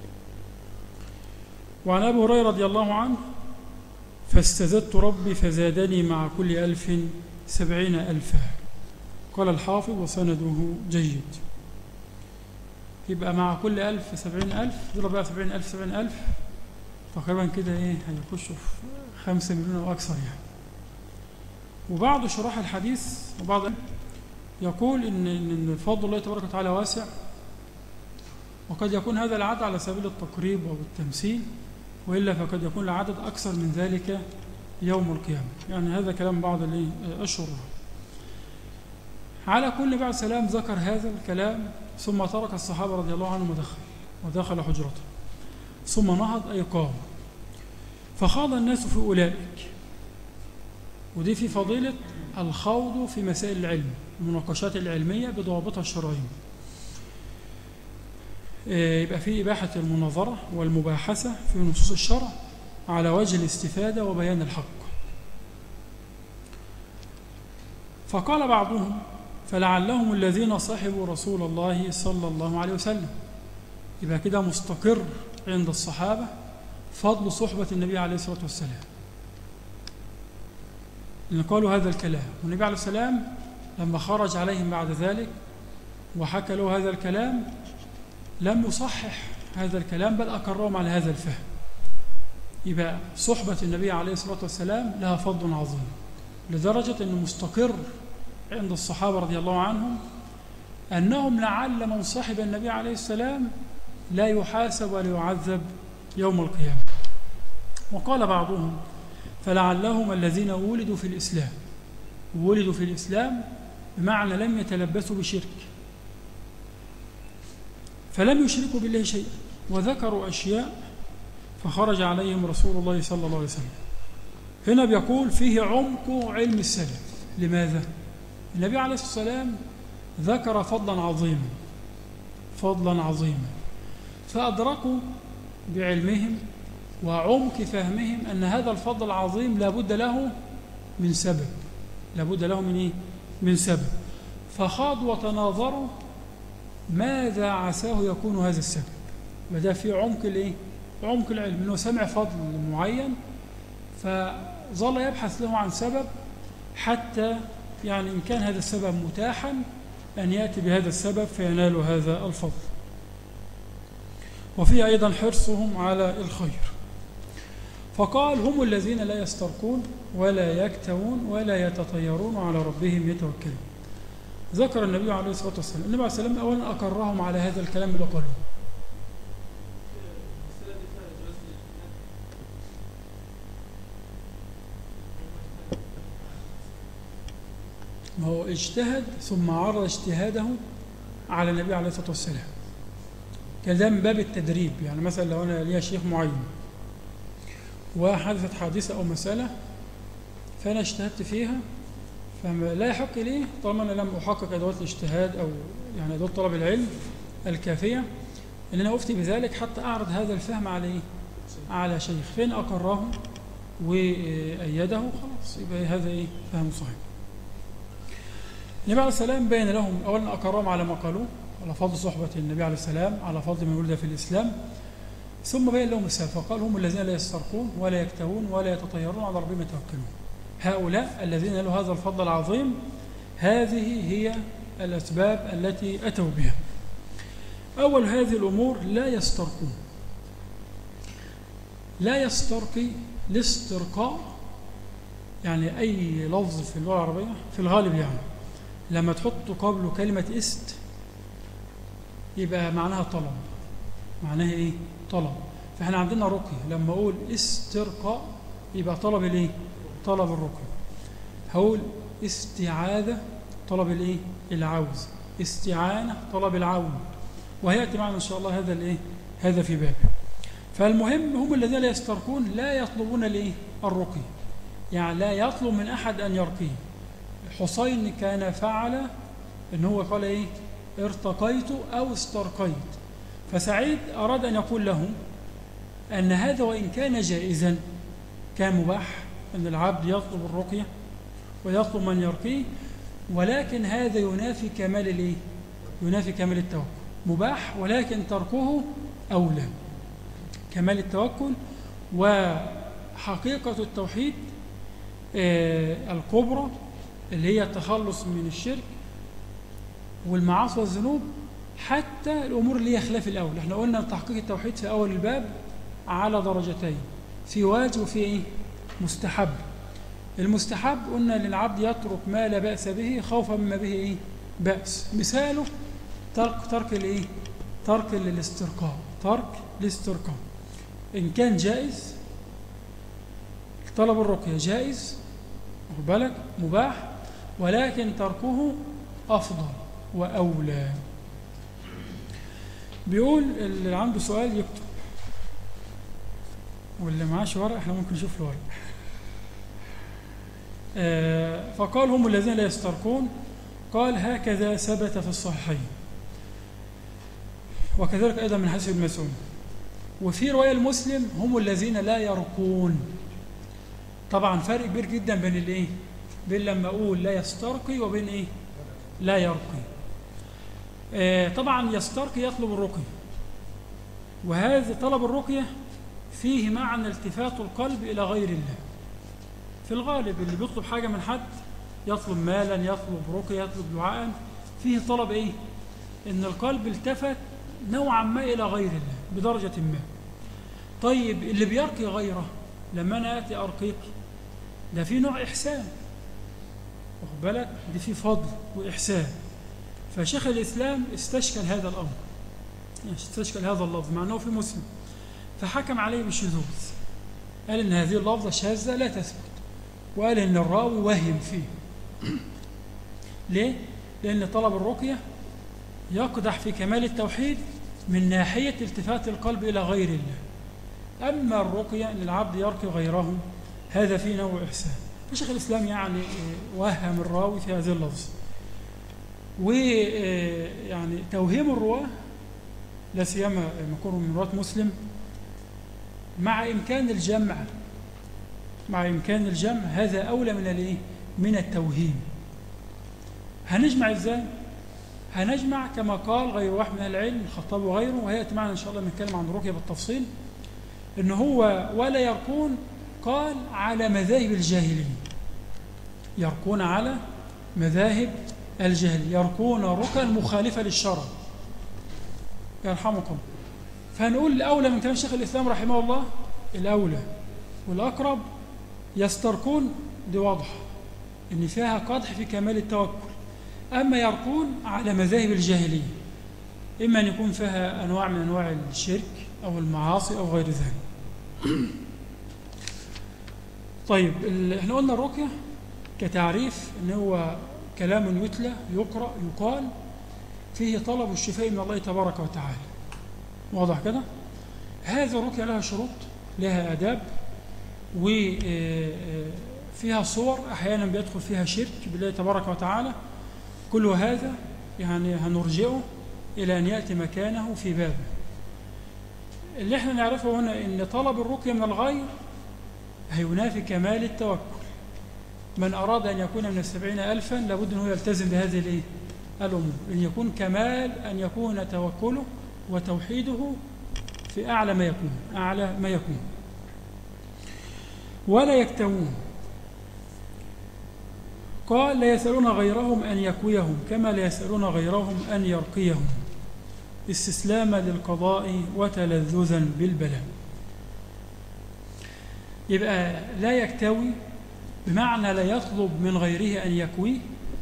وعن أبي هريرة رضي الله عنه فاستزدت ربي فزادني مع كل 1000 70,000. قال الحافظ وسنده جيد. يبقى مع كل 1000 70,000، دول بقى 70,000 تقريبا كده هيخشوا في 5 مليون أو أكثر يعني. وبعض شراح الحديث وبعض يقول إن فضل الله تبارك وتعالى واسع، وقد يكون هذا العدد على سبيل التقريب أو التمثيل، وإلا فقد يكون العدد أكثر من ذلك يوم القيامة. يعني هذا كلام بعض الشراح. على كل بعد سلام ذكر هذا الكلام ثم ترك الصحابة رضي الله عنهم ودخل حجرته، ثم نهض أي قام فخاض الناس في أولئك. ودي في فضيلة الخوض في مسائل العلم، المناقشات العلمية بضوابطها الشرعية. يبقى في إباحة المناظرة والمباحثة في نصوص الشرع على وجه الاستفادة وبيان الحق. فقال بعضهم فلعلهم الذين صحبوا رسول الله صلى الله عليه وسلم. يبقى كده مستقر عند الصحابة فضل صحبة النبي عليه الصلاة والسلام، لأن قالوا هذا الكلام. والنبي عليه السلام لما خرج عليهم بعد ذلك وحكى له هذا الكلام لم يصحح هذا الكلام، بل أقرهم على هذا الفهم. يبقى صحبة النبي عليه الصلاة والسلام لها فضل عظيم، لدرجة أنه مستقر عند الصحابة رضي الله عنهم أنهم لعل من صحب النبي عليه السلام لا يحاسب ولا يعذب يوم القيامة. وقال بعضهم فلعلهم الذين ولدوا في الإسلام. ولدوا في الإسلام بمعنى لم يتلبسوا بشرك، فلم يشركوا بالله شيئا، وذكروا أشياء فخرج عليهم رسول الله صلى الله عليه وسلم. هنا بيقول فيه عمق علم السلف. لماذا؟ النبي عليه الصلاة والسلام ذكر فضلا عظيما فأدركوا بعلمهم وعمق فهمهم أن هذا الفضل العظيم لابد له من سبب. لابد له من إيه؟ من سبب. فخاضوا وتناظروا ماذا عساه يكون هذا السبب. وده في عمق الإيه؟ عمق العلم، أنه سمع فضل معين فظل يبحث له عن سبب، حتى يعني إن كان هذا السبب متاحا أن يأتي بهذا السبب فينال هذا الفضل. وفيه أيضا حرصهم على الخير. فقال هم الذين لا يسترقون ولا يكتوون ولا يتطيرون على ربهم يتوكلون. ذكر النبي عليه الصلاة والسلام، النبي عليه الصلاة والسلام أولا أقرهم على هذا الكلام اللي قاله. ما هو اجتهد ثم عرض اجتهاده على النبي عليه الصلاة والسلام. كان ده من باب التدريب. يعني مثلا لو أنا ليا شيخ معين وحدثت حادثة أو مسألة فأنا اجتهدت فيها، فلا يحق لي طالما أنا لم أحقق أدوات الاجتهاد أو يعني أدوات طلب العلم الكافية أن أنا أفتي بذلك حتى أعرض هذا الفهم عليه على شيخ. فين أقره وأيده خلاص يبقى هذا فهم صحيح. النبي عليه السلام بين لهم أولا أقرهم على ما قالوه، على فضل صحبة النبي عليه السلام، على فضل من ولد في الإسلام، ثم بين لهم السبب فقال هم الذين لا يسترقون ولا يكتوون ولا يتطيرون على ربهم يتوكلون. هؤلاء الذين له هذا الفضل العظيم، هذه هي الأسباب التي أتوا بها. أول هذه الأمور لا يسترقون. لا يسترقي الاسترقاء يعني أي لفظ في اللغة العربية في الغالب يعني لما تحط قبله كلمة است يبقى معناها طلب. معناها إيه؟ طلب. فإحنا عندنا رقي لما أقول استرقاء يبقى طلب الايه؟ طلب الرقية. هقول استعاذة طلب الايه؟ العوز. استعانة طلب العون. وهيأتي معنا إن شاء الله هذا الايه؟ هذا في باب. فالمهم هم الذين لا يسترقون لا يطلبون الايه؟ الرقية. يعني لا يطلب من أحد أن يرقيه. حسين كان فعل إن هو قال إيه؟ ارتقيت أو استرقيت. فسعيد أراد أن يقول لهم أن هذا وإن كان جائزا كان مباح أن العبد يطلب الرقية ويطلب من يرقيه، ولكن هذا ينافي كمال الإيه؟ ينافي كمال التوكل. مباح ولكن تركه أولى. كمال التوكل وحقيقة التوحيد الكبرى اللي هي التخلص من الشرك والمعاصي والذنوب، حتى الأمور اللي هي خلاف الأول. احنا قلنا تحقيق التوحيد في أول الباب على درجتين، في واجب وفي إيه؟ مستحب. المستحب قلنا للعبد يترك ما لا بأس به خوفا مما به إيه؟ بأس. مثاله ترك الإيه؟ ترك الاسترقاء. ترك الاسترقاء إن كان جائز، طلب الرقية جائز واخد بالك مباح، ولكن تركه أفضل وأولى. بيقول اللي عنده سؤال يكتب، واللي معاش ورق احنا ممكن نشوف له ورق. فقال هم الذين لا يسترقون، قال هكذا ثبت في الصحيحين، وكذلك أيضا من حديث ابن مسعود. وفي رواية المسلم هم الذين لا يرقون. طبعا فرق كبير جدا بين الايه؟ بين لما اقول لا يسترقي وبين ايه؟ لا يرقي. طبعا يسترقي يطلب الرقية، وهذا طلب الرقية فيه معنى التفات القلب إلى غير الله. في الغالب اللي بيطلب حاجة من حد يطلب مالا، يطلب رقية، يطلب دعاء، فيه طلب ايه؟ ان القلب التفت نوعا ما إلى غير الله بدرجة ما. طيب اللي بيرقي غيره لما أنا آتي أرقيك ده في نوع إحسان واخد بالك، دي في فضل وإحسان. فشيخ الإسلام استشكل هذا الأمر، يعني استشكل هذا اللفظ مع أنه في مسلم، فحكم عليه بالشذوذ. قال إن هذه اللفظة شاذة لا تثبت، وقال إن الراوي وهم فيه. ليه؟ لأن طلب الرقية يقدح في كمال التوحيد من ناحية التفات القلب إلى غير الله. أما الرقية أن العبد يرقي غيره هذا فيه نوع إحسان. فشيخ الإسلام يعني وهم الراوي في هذه اللفظ. ويعني توهيم الرواة لا سيما لما يكونوا من رواة مسلم مع إمكان الجمع هذا أولى من الايه؟ من التوهيم. هنجمع إزاي؟ هنجمع كما قال غير واحد من العلم الخطاب وغيره، وهيأتي معنا إن شاء الله نتكلم عن الرقية بالتفصيل. إن هو ولا يرقون قال على مذاهب الجاهلين، يرقون على مذاهب الجاهلين، يرقون رقى المخالفة للشرع يرحمكم. فهنقول الأولى من كلام شيخ الإسلام رحمه الله، الأولى والأقرب يسترقون، دي واضحة إن فيها قدح في كمال التوكل. أما يرقون على مذاهب الجاهلية، إما أن يكون فيها أنواع من أنواع الشرك أو المعاصي أو غير ذلك. طيب احنا قلنا الرقية كتعريف ان هو كلام يتلى يقرأ يقال فيه طلب الشفاء من الله تبارك وتعالى. واضح كده؟ هذه الرقية لها شروط، لها آداب، وفيها صور احيانا بيدخل فيها شرك بالله تبارك وتعالى. كل هذا يعني هنرجعه الى ان ياتي مكانه في بابه. اللي احنا نعرفه هنا ان طلب الرقية من الغير هينافي كمال التوكل. من أراد أن يكون من 70,000 لابد أنه يلتزم بهذه الأمور، أن يكون كمال، أن يكون توكله وتوحيده في أعلى ما يكون. ولا يكتوون، قال لا يسألون غيرهم أن يكويهم كما لا يسألون غيرهم أن يرقيهم، استسلاما للقضاء وتلذذا بالبلاء. يبقى لا يكتوي بمعنى لا يطلب من غيره أن يكويه،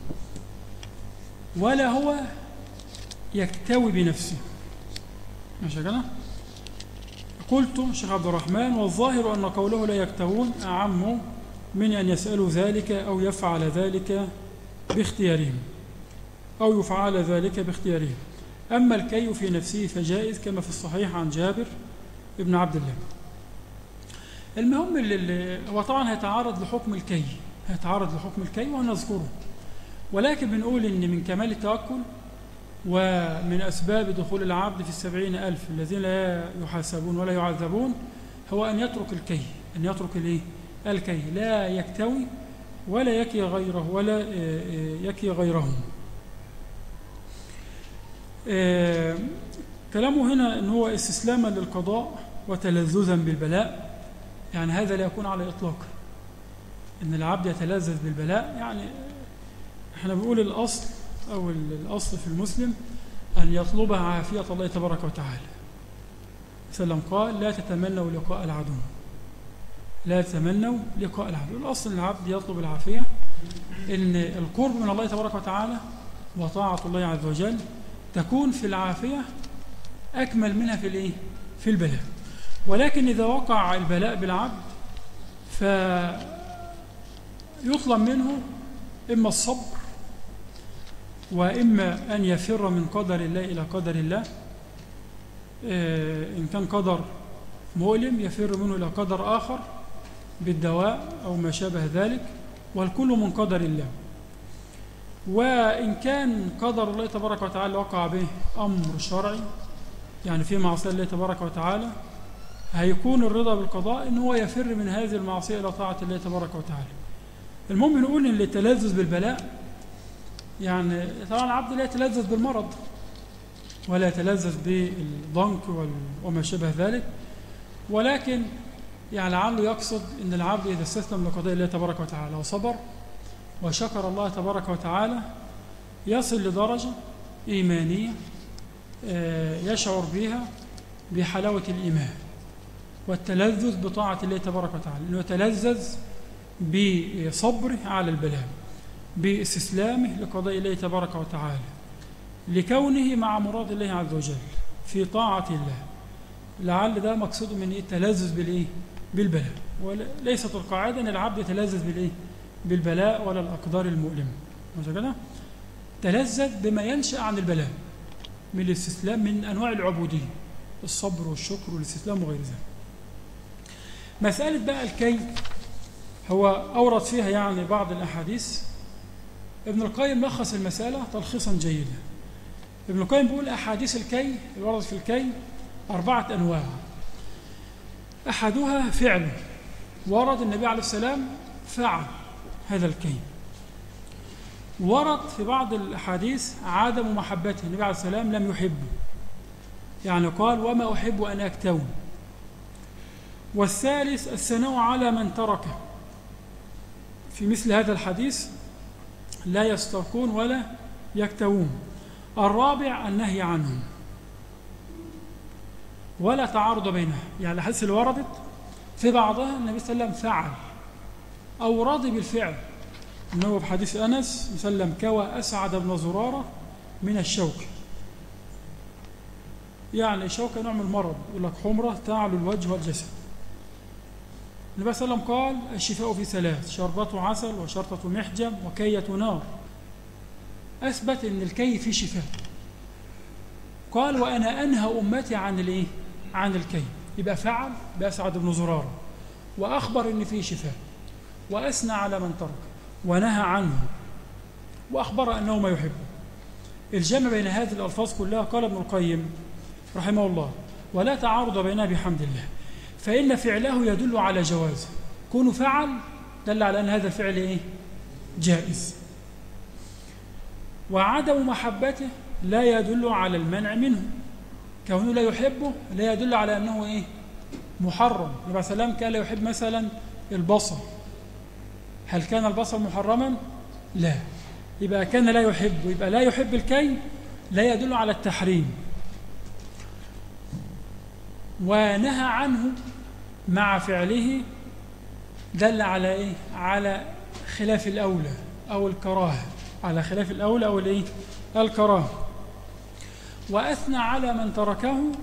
ولا هو يكتوي بنفسه. ماشي كده؟ قلت شيخ عبد الرحمن: والظاهر أن قوله لا يكتوون أعم من أن يسألوا ذلك أو يفعل ذلك باختيارهم أو يفعل ذلك باختيارهم. أما الكي في نفسه فجائز كما في الصحيح عن جابر ابن عبد الله. المهم هو طبعا هيتعرض لحكم الكي وهنذكره، ولكن بنقول إن من كمال التوكل ومن أسباب دخول العبد في 70,000 الذين لا يحاسبون ولا يعذبون هو أن يترك الكي، لا يكتوي ولا يكي غيره ولا يكي غيرهم. كلامه هنا أنه هو استسلاما للقضاء وتلذذا بالبلاء، يعني هذا لا يكون على إطلاقه أن العبد يتلذذ بالبلاء. يعني احنا بنقول الأصل في المسلم أن يطلب عافية الله تبارك وتعالى. وسلم قال: لا تتمنوا لقاء العدو، الأصل أن العبد يطلب العافية، أن القرب من الله تبارك وتعالى وطاعة الله عز وجل تكون في العافية أكمل منها في البلاء. ولكن إذا وقع البلاء بالعبد فيطلب منه إما الصبر، وإما أن يفر من قدر الله إلى قدر الله. إن كان قدر مؤلم يفر منه إلى قدر آخر بالدواء أو ما شابه ذلك، والكل من قدر الله. وإن كان قدر الله تبارك وتعالى وقع به أمر شرعي، يعني في معصية الله تبارك وتعالى، هيكون الرضا بالقضاء إن هو يفر من هذه المعصية إلى طاعة الله تبارك وتعالى. المهم نقول إن التلذذ بالبلاء، يعني طبعا العبد لا يتلذذ بالمرض ولا يتلذذ بالضنك وما شابه ذلك، ولكن يعني لعله يقصد أن العبد إذا استسلم لقضاء الله تبارك وتعالى وصبر وشكر الله تبارك وتعالى يصل لدرجة إيمانية يشعر بها بحلاوة الإيمان والتلذذ بطاعة الله تبارك وتعالى، أنه يتلذذ بصبره على البلاء، باستسلامه لقضاء الله تبارك وتعالى، لكونه مع مراد الله عز وجل في طاعة الله. لعل ده مقصود من التلذذ بالبلاء، وليست القاعدة أن العبد يتلذذ بالبلاء ولا الأقدار المؤلمة. مش كده؟ تلذذ بما ينشأ عن البلاء من الاستسلام، من أنواع العبودية، الصبر والشكر والاستسلام وغير ذلك. مسألة بقى الكي هو أورد فيها يعني بعض الأحاديث. ابن القيم لخص المسألة تلخيصا جيدا. ابن القيم بيقول أحاديث الكي الورد في الكي 4 أنواع. أحدها فعله، ورد النبي عليه السلام فعل هذا الكي. ورد في بعض الأحاديث عدم محبته، النبي عليه السلام لم يحبه، يعني قال: وما أحب أن أكتوي. والثالث الثناء على من تركه، في مثل هذا الحديث لا يسترقون ولا يكتوون. الرابع النهي عنهم ولا تعارض بينها، يعني الحديث اللي وردت في بعضها النبي صلى الله عليه وسلم فعل أو رضي بالفعل، إنه في حديث أنس وسلم: كوى أسعد بن زرارة من الشوك، يعني الشوكة نوع من المرض، يقول لك حمرة تعلو الوجه والجسد. النبي صلى الله عليه وسلم قال: الشفاء في 3: شربة عسل وشرطة محجم وكية نار. أثبت أن الكي فيه شفاء. قال: وأنا أنهى أمتي عن الكي. يبقى فعل بأسعد بن زرارة وأخبر أن فيه شفاء، وأثنى على من ترك ونهى عنه وأخبر أنه ما يحبه. الجمع بين هذه الألفاظ كلها، قال ابن القيم رحمه الله: ولا تعارض بينها بحمد الله، فإن فعله يدل على جوازه. كونه فعل دل على أن هذا الفعل جائز. وعدم محبته لا يدل على المنع منه، كونه لا يحبه لا يدل على أنه محرم. النبي عليه السلام كان لا يحب مثلا البصل، هل كان البصل محرما؟ لا. يبقى كان لا يحبه، يبقى لا يحب الكي لا يدل على التحريم. ونهى عنه مع فعله دل على على خلاف الأولى أو الكراهة، على خلاف الأولى أو الكراهة. وأثنى على من تركه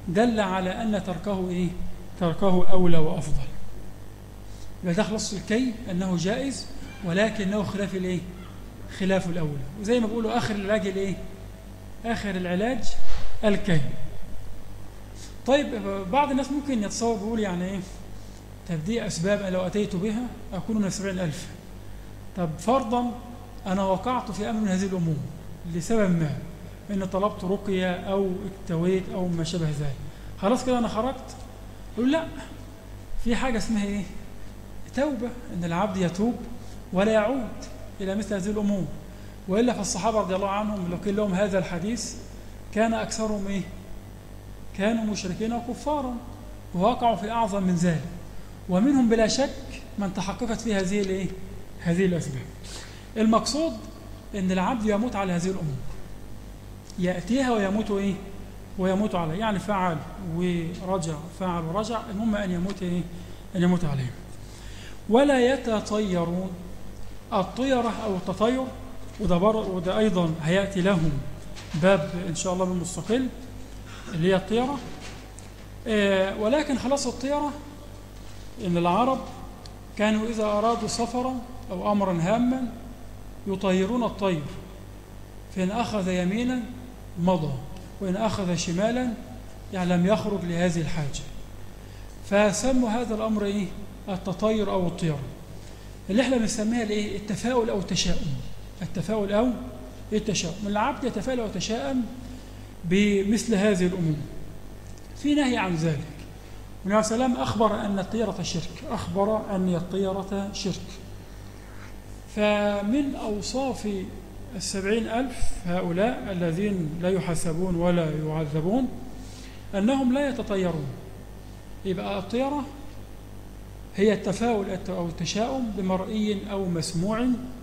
دل على أن تركه إيه؟ تركه أولى وأفضل. يبقى ده خلاص الكي أنه جائز، ولكنه خلاف الإيه؟ خلاف الأولى. وزي ما بيقولوا آخر العلاج الإيه؟ آخر العلاج الكي. طيب بعض الناس ممكن يتصور بيقول يعني إيه؟ طب دي أسباب لو أتيت بها أكون من 70,000. طب فرضا أنا وقعت في أمر من هذه الأمور لسبب ما، إن طلبت رقية أو اكتويت أو ما شابه ذلك، خلاص كده أنا خرجت؟ يقول لا، في حاجة اسمها إيه؟ توبة، إن العبد يتوب ولا يعود إلى مثل هذه الأمور. وإلا فالصحابة رضي الله عنهم لو قيل لهم هذا الحديث كان أكثرهم إيه؟ كانوا مشركين وكفارا ووقعوا في أعظم من ذلك، ومنهم بلا شك من تحققت فيه هذه الإيه؟ هذه الأسباب. المقصود إن العبد يموت على هذه الأمور، يأتيها ويموت إيه؟ ويموت عليه، يعني فعل ورجع، فعل ورجع، المهم أن يموت إيه؟ أن يموت عليه. ولا يتطيرون. الطيرة أو التطير وده أيضا هيأتي لهم باب إن شاء الله بالمستقل اللي هي الطيرة. ولكن خلاص الطيرة إن العرب كانوا إذا أرادوا سفرا أو أمرا هاما يطيرون الطير، فإن أخذ يمينا مضى، وإن أخذ شمالا يعني لم يخرج لهذه الحاجة. فسموا هذا الأمر إيه؟ التطير أو الطيرة، اللي احنا بنسميها الإيه؟ التفاؤل أو التشاؤم. التفاؤل أو التشاؤم، العبد يتفاءل أو يتشاءم بمثل هذه الأمور. في نهي عن ذلك، والنبي صلى الله عليه وسلم أخبر أن الطيرة شرك، أخبر أن الطيرة شرك. فمن أوصاف 70,000 هؤلاء الذين لا يحاسبون ولا يعذبون أنهم لا يتطيرون. يبقى الطيرة هي التفاؤل أو التشاؤم بمرئي أو مسموع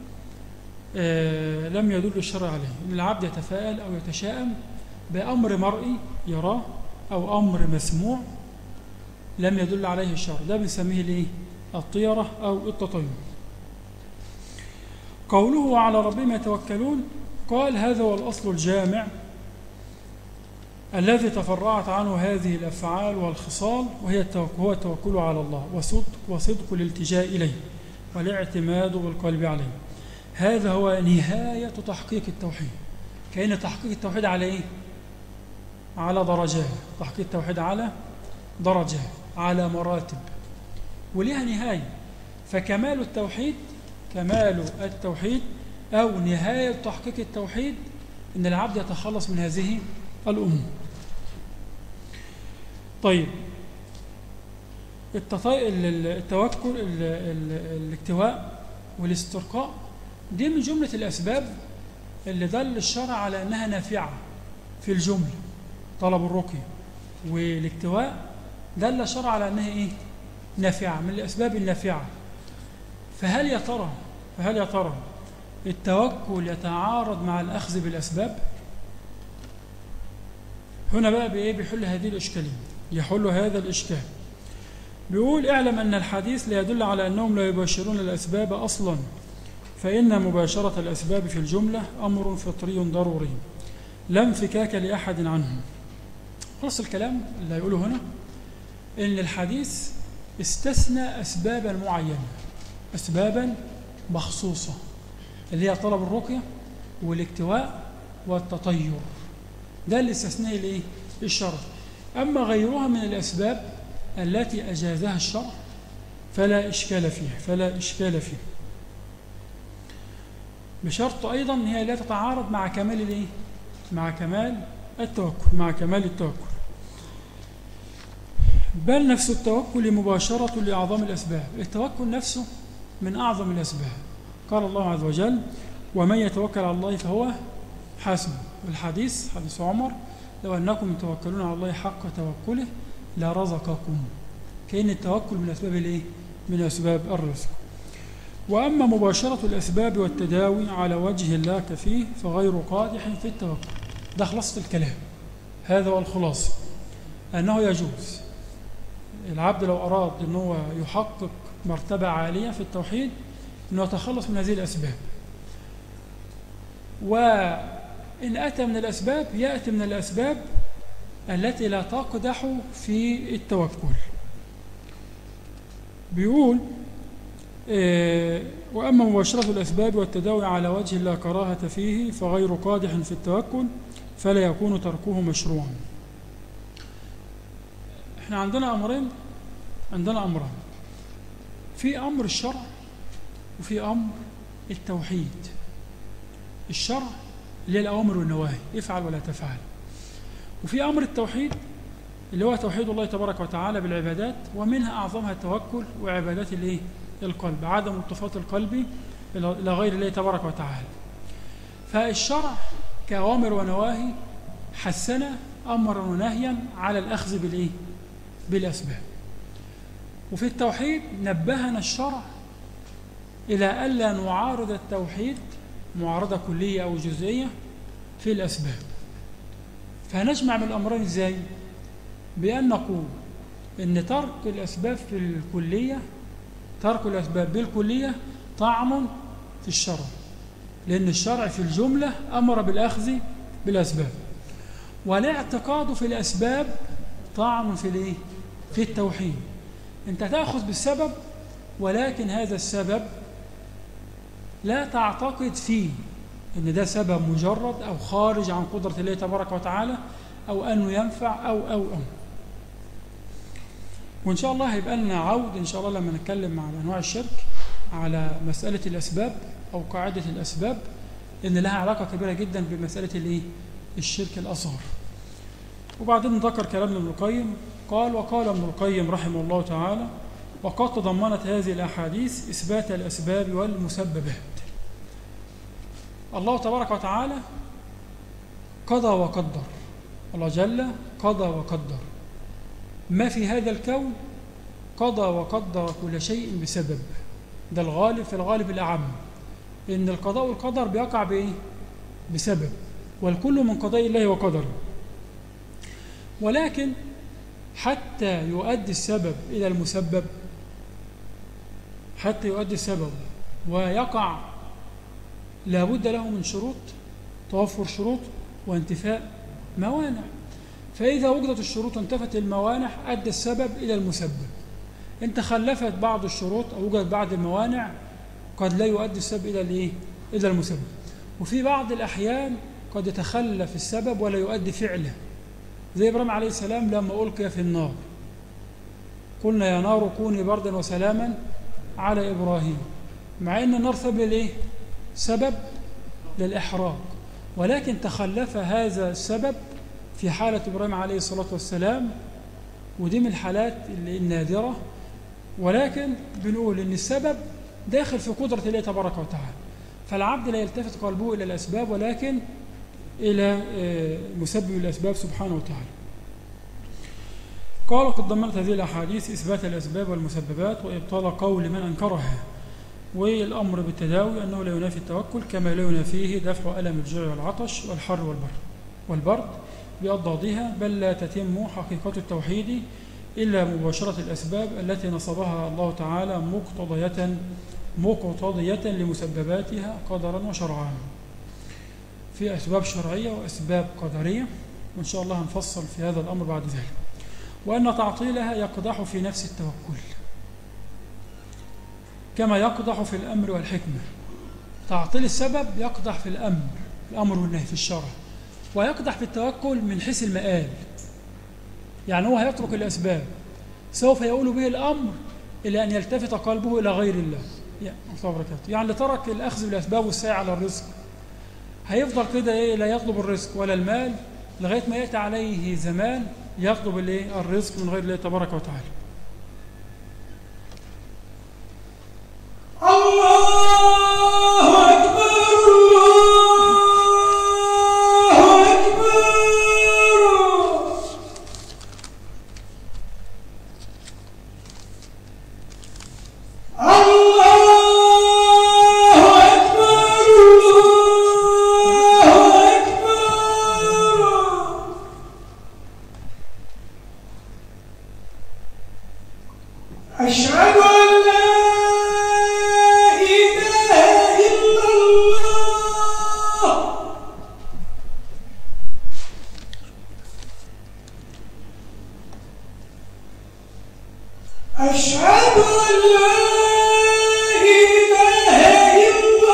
لم يدل الشرع عليه. إن العبد يتفاءل أو يتشاءم بأمر مرئي يراه أو أمر مسموع لم يدل عليه الشرع، ده بنسميه الإيه؟ الطيرة أو التطير. قوله على ربهم يتوكلون، قال هذا هو الأصل الجامع الذي تفرعت عنه هذه الأفعال والخصال، هو التوكل على الله وصدق الالتجاء إليه والاعتماد بالقلب عليه. هذا هو نهاية تحقيق التوحيد. كأن تحقيق التوحيد على إيه؟ على درجات، تحقيق التوحيد على درجات، على مراتب، ولها نهاية. فكمال التوحيد، كمال التوحيد أو نهاية تحقيق التوحيد إن العبد يتخلص من هذه الأمور. طيب التوكل، الاكتواء والاسترقاء دي من جملة الأسباب اللي دل الشرع على أنها نافعة في الجملة. طلب الرقية والاكتواء دل الشرع على أنها إيه؟ نافعة، من الأسباب النافعة. فهل يا ترى التوكل يتعارض مع الأخذ بالأسباب؟ هنا بقى بإيه؟ بيحل هذه الإشكالية، يحل هذا الإشكال. بيقول اعلم أن الحديث لا يدل على أنهم لا يباشرون الأسباب أصلا، فإن مباشرة الأسباب في الجملة أمر فطري ضروري لا انفكاك لأحد عنهم. خلص الكلام اللي هيقوله هنا إن الحديث استثنى أسبابا معينة، أسبابا مخصوصة، اللي هي طلب الرقية والاكتواء والتطير، ده اللي استثناه الإيه؟ الشرع. أما غيرها من الأسباب التي أجازها الشرع فلا إشكال فيها، بشرط أيضا أن هي لا تتعارض مع كمال الإيه؟ مع كمال التوكل، بل نفس التوكل مباشرة لأعظم الأسباب. التوكل نفسه من أعظم الأسباب. قال الله عز وجل ومن يتوكل على الله فهو حسبه. الحديث حديث عمر لو أنكم توكلون على الله حق توكله لرزقكم. كأن التوكل من أسباب الإيه؟ من أسباب الرزق. وأما مباشرة الأسباب والتداوي على وجه لا كفيه فغير قادح في التوكل. ده خلاصة الكلام، هذا هو الخلاصة، أنه يجوز العبد لو أراد أنه يحقق مرتبة عالية في التوحيد أنه يتخلص من هذه الأسباب، وإن أتى من الأسباب يأتي من الأسباب التي لا تقدح في التوكل. بيقول وأما مباشرة الأسباب والتداوي على وجه لا كراهة فيه فغير قادح في التوكل فلا يكون تركه مشروعا. احنا عندنا أمرين، عندنا أمران، في أمر الشرع وفي أمر التوحيد. الشرع اللي هي الأوامر والنواهي، افعل ولا تفعل، وفي أمر التوحيد اللي هو توحيد الله تبارك وتعالى بالعبادات، ومنها أعظمها التوكل وعبادات القلب، عدم التفات القلب إلى غير الله تبارك وتعالى. فالشرع كأوامر ونواهي حثنا أمرا ونهيا على الأخذ بالأسباب. وفي التوحيد نبهنا الشرع إلى ألا نعارض التوحيد معارضة كلية أو جزئية في الأسباب. فهنجمع من الأمرين إزاي؟ بأن نقول إن ترك الأسباب في الكلية، ترك الأسباب بالكلية طعن في الشرع، لأن الشرع في الجملة أمر بالأخذ بالأسباب، والاعتقاد في الأسباب طعن في التوحيد. أنت تأخذ بالسبب، ولكن هذا السبب لا تعتقد فيه أن ده سبب مجرد أو خارج عن قدرة الله تبارك وتعالى، أو أنه ينفع أو وإن شاء الله هيبقى لنا عود إن شاء الله لما نتكلم على أنواع الشرك على مسألة الأسباب أو قاعدة الأسباب، إن لها علاقة كبيرة جدا بمسألة الشرك الأصغر. وبعدين ذكر كلام ابن القيم، وقال ابن القيم رحمه الله تعالى: وقد تضمنت هذه الأحاديث إثبات الأسباب والمسببات. الله تبارك وتعالى قضى وقدر، الله جل قضى وقدر ما في هذا الكون، قضى وقدر كل شيء بسبب. ده الغالب، في الغالب الأعم إن القضاء والقدر بيقع بسبب، والكل من قضاء الله وقدره. ولكن حتى يؤدي السبب إلى المسبب، حتى يؤدي السبب ويقع، لابد له من شروط، توفر شروط وانتفاء موانع. فإذا وجدت الشروط وانتفت الموانع أدى السبب إلى المسبب. إن تخلفت بعض الشروط أو وجدت بعض الموانع قد لا يؤدي السبب إلى المسبب. وفي بعض الأحيان قد يتخلف السبب ولا يؤدي فعله، زي إبراهيم عليه السلام لما ألقي في النار، قلنا يا نار كوني بردا وسلاما على إبراهيم، مع أن النار سبب للإحراق، ولكن تخلف هذا السبب في حالة إبراهيم عليه الصلاة والسلام، ودي من الحالات النادرة. ولكن بنقول إن السبب داخل في قدرة الله تبارك وتعالى، فالعبد لا يلتفت قلبه إلى الأسباب ولكن إلى مسبب الأسباب سبحانه وتعالى. قال: قد ضمنت هذه الأحاديث إثبات الأسباب والمسببات وإبطال قول من أنكرها، والأمر بالتداوي أنه لا ينافي التوكل كما لا ينافيه دفع ألم الجوع والعطش والحر والبرد بأضدادها، بل لا تتم حقيقة التوحيد إلا مباشرة الأسباب التي نصبها الله تعالى مقتضية لمسبباتها قدرا وشرعا. في أسباب شرعية وأسباب قدرية، وإن شاء الله هنفصل في هذا الأمر بعد ذلك. وأن تعطيلها يقدح في نفس التوكل كما يقدح في الأمر والحكمة. تعطيل السبب يقدح في الأمر والنهي في الشرع، ويقدح في التوكل من حيث المآل. يعني هو هيترك الأسباب، سوف يقول به الأمر إلى أن يلتفت قلبه إلى غير الله. يعني ترك الأخذ بالأسباب والسعي على الرزق، هيفضل كده لا يطلب الرزق ولا المال لغاية ما يأتي عليه زمان يطلب الرزق من غير الله تبارك وتعالى. الله أكبر، الله أكبر، أشهد أن لا إله إلا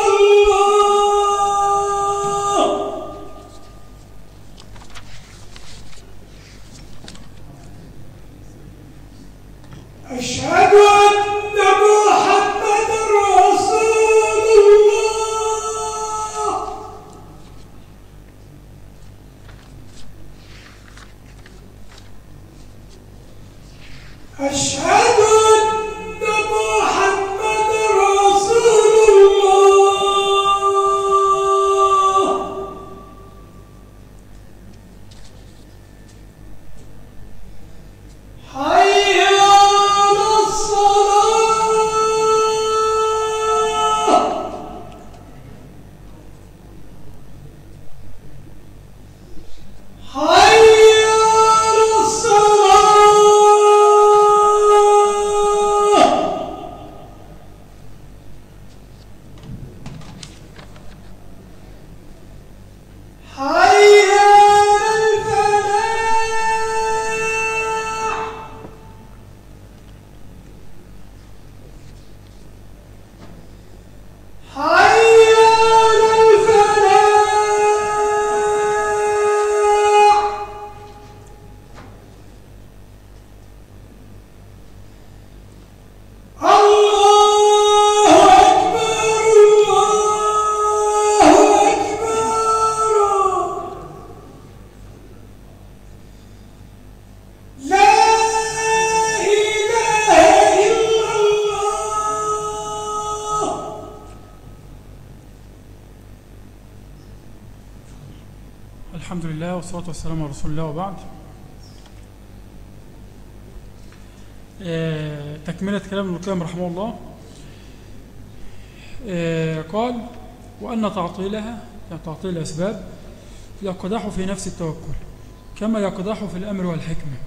الله. أشهد أن محمدا رسول الله. أشهد أن محمدا رسول الله. حي على الصلاة. حي على الصلاة. حي على الفلاح. حي على الفلاح. الله أكبر. الله أكبر. لا إله إلا الله. الحمد لله والصلاة والسلام على رسول الله وبعد. تكملة كلام ابن القيم رحمه الله. قال: وأن تعطيلها، يعني تعطيل الأسباب، يقدح في نفس التوكل كما يقدح في الأمر والحكمة،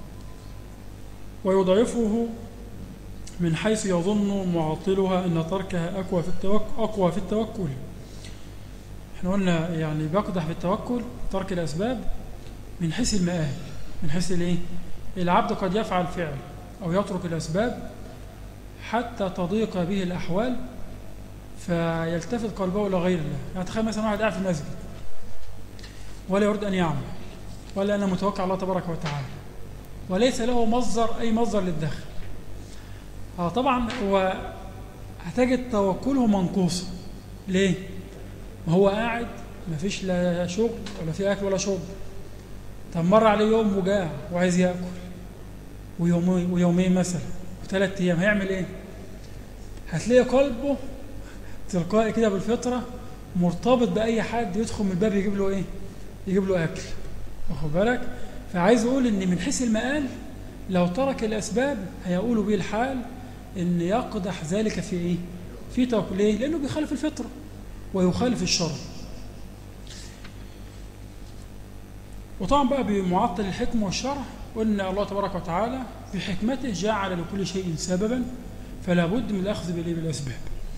ويضعفه من حيث يظن معطلها أن تركها أقوى في التوكل. احنا قلنا يعني بيقدح في التوكل ترك الأسباب من حيث المآل، من حيث الايه؟ العبد قد يفعل فعل أو يترك الأسباب حتى تضيق به الأحوال فيلتفت قلبه إلى غير الله. يعني تخيل مثلا واحد قاعد في المسجد ولا يريد أن يعمل ولا أنه متوكل على الله تبارك وتعالى وليس له أي مصدر للدخل. طبعا هو هتجد توكله منقوصا. ليه؟ ما هو قاعد ما فيش لا شغل ولا في أكل ولا شرب. طب مر عليه يوم وجاع وعايز يأكل ويومين مثلا و3 أيام، هيعمل إيه؟ هتلاقي قلبه تلقائي كده بالفطرة مرتبط بأي حد يدخل من الباب يجيب له إيه؟ يجيب له أكل. واخد بالك؟ فعايز أقول إن من حيث المآل لو ترك الأسباب هيقولوا به الحال إن يقدح ذلك في إيه؟ في توكل. ليه؟ لأنه بيخالف الفطرة ويخالف الشرع. وطبعا بقى بمعطل الحكم والشرع، وإن الله تبارك وتعالى بحكمته جعل لكل شيء سببا فلا بد من الأخذ بالأسباب.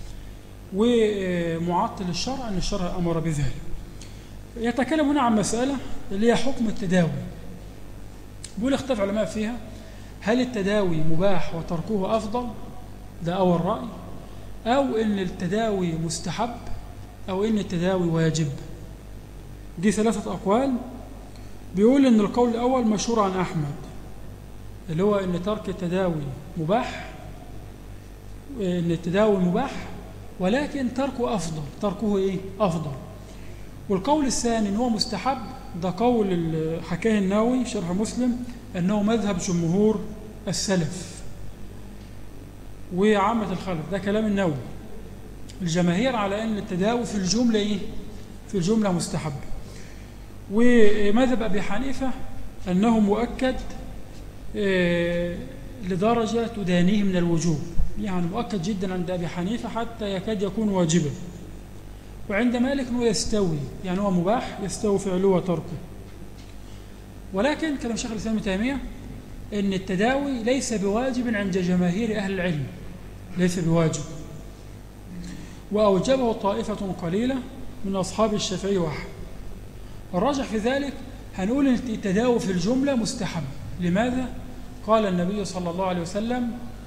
ومعطل الشرع أن الشرع أمر بذلك. يتكلم هنا عن مسألة اللي هي حكم التداوي. بيقول اختلف علماء فيها: هل التداوي مباح وتركه أفضل؟ ده أول رأي. أو إن التداوي مستحب، أو إن التداوي واجب. دي 3 أقوال. بيقول إن القول الأول مشهور عن أحمد، اللي هو إن ترك التداوي مباح، إن التداوي مباح ولكن تركه أفضل. تركه إيه؟ أفضل. والقول الثاني إن هو مستحب. ده قول حكاه النووي شرح مسلم أنه مذهب جمهور السلف وعامة الخلف. ده كلام النووي. الجماهير على أن التداوي في الجملة إيه؟ في الجملة مستحب. ومذهب أبي حنيفة أنه مؤكد لدرجة تدانيه من الوجوب، يعني مؤكد جدا عند أبي حنيفة حتى يكاد يكون واجبا. وعند مالك أنه يستوي، يعني هو مباح يستوي فعله وتركه. ولكن كلام شيخ الإسلام ابن تيمية أن التداوي ليس بواجب عند جماهير أهل العلم، ليس بواجب، وأوجبه طائفة قليلة من أصحاب الشافعي وأحمد. الراجح في ذلك هنقول أن التداوي في الجملة مستحب. لماذا؟ قال النبي صلى الله عليه وسلم: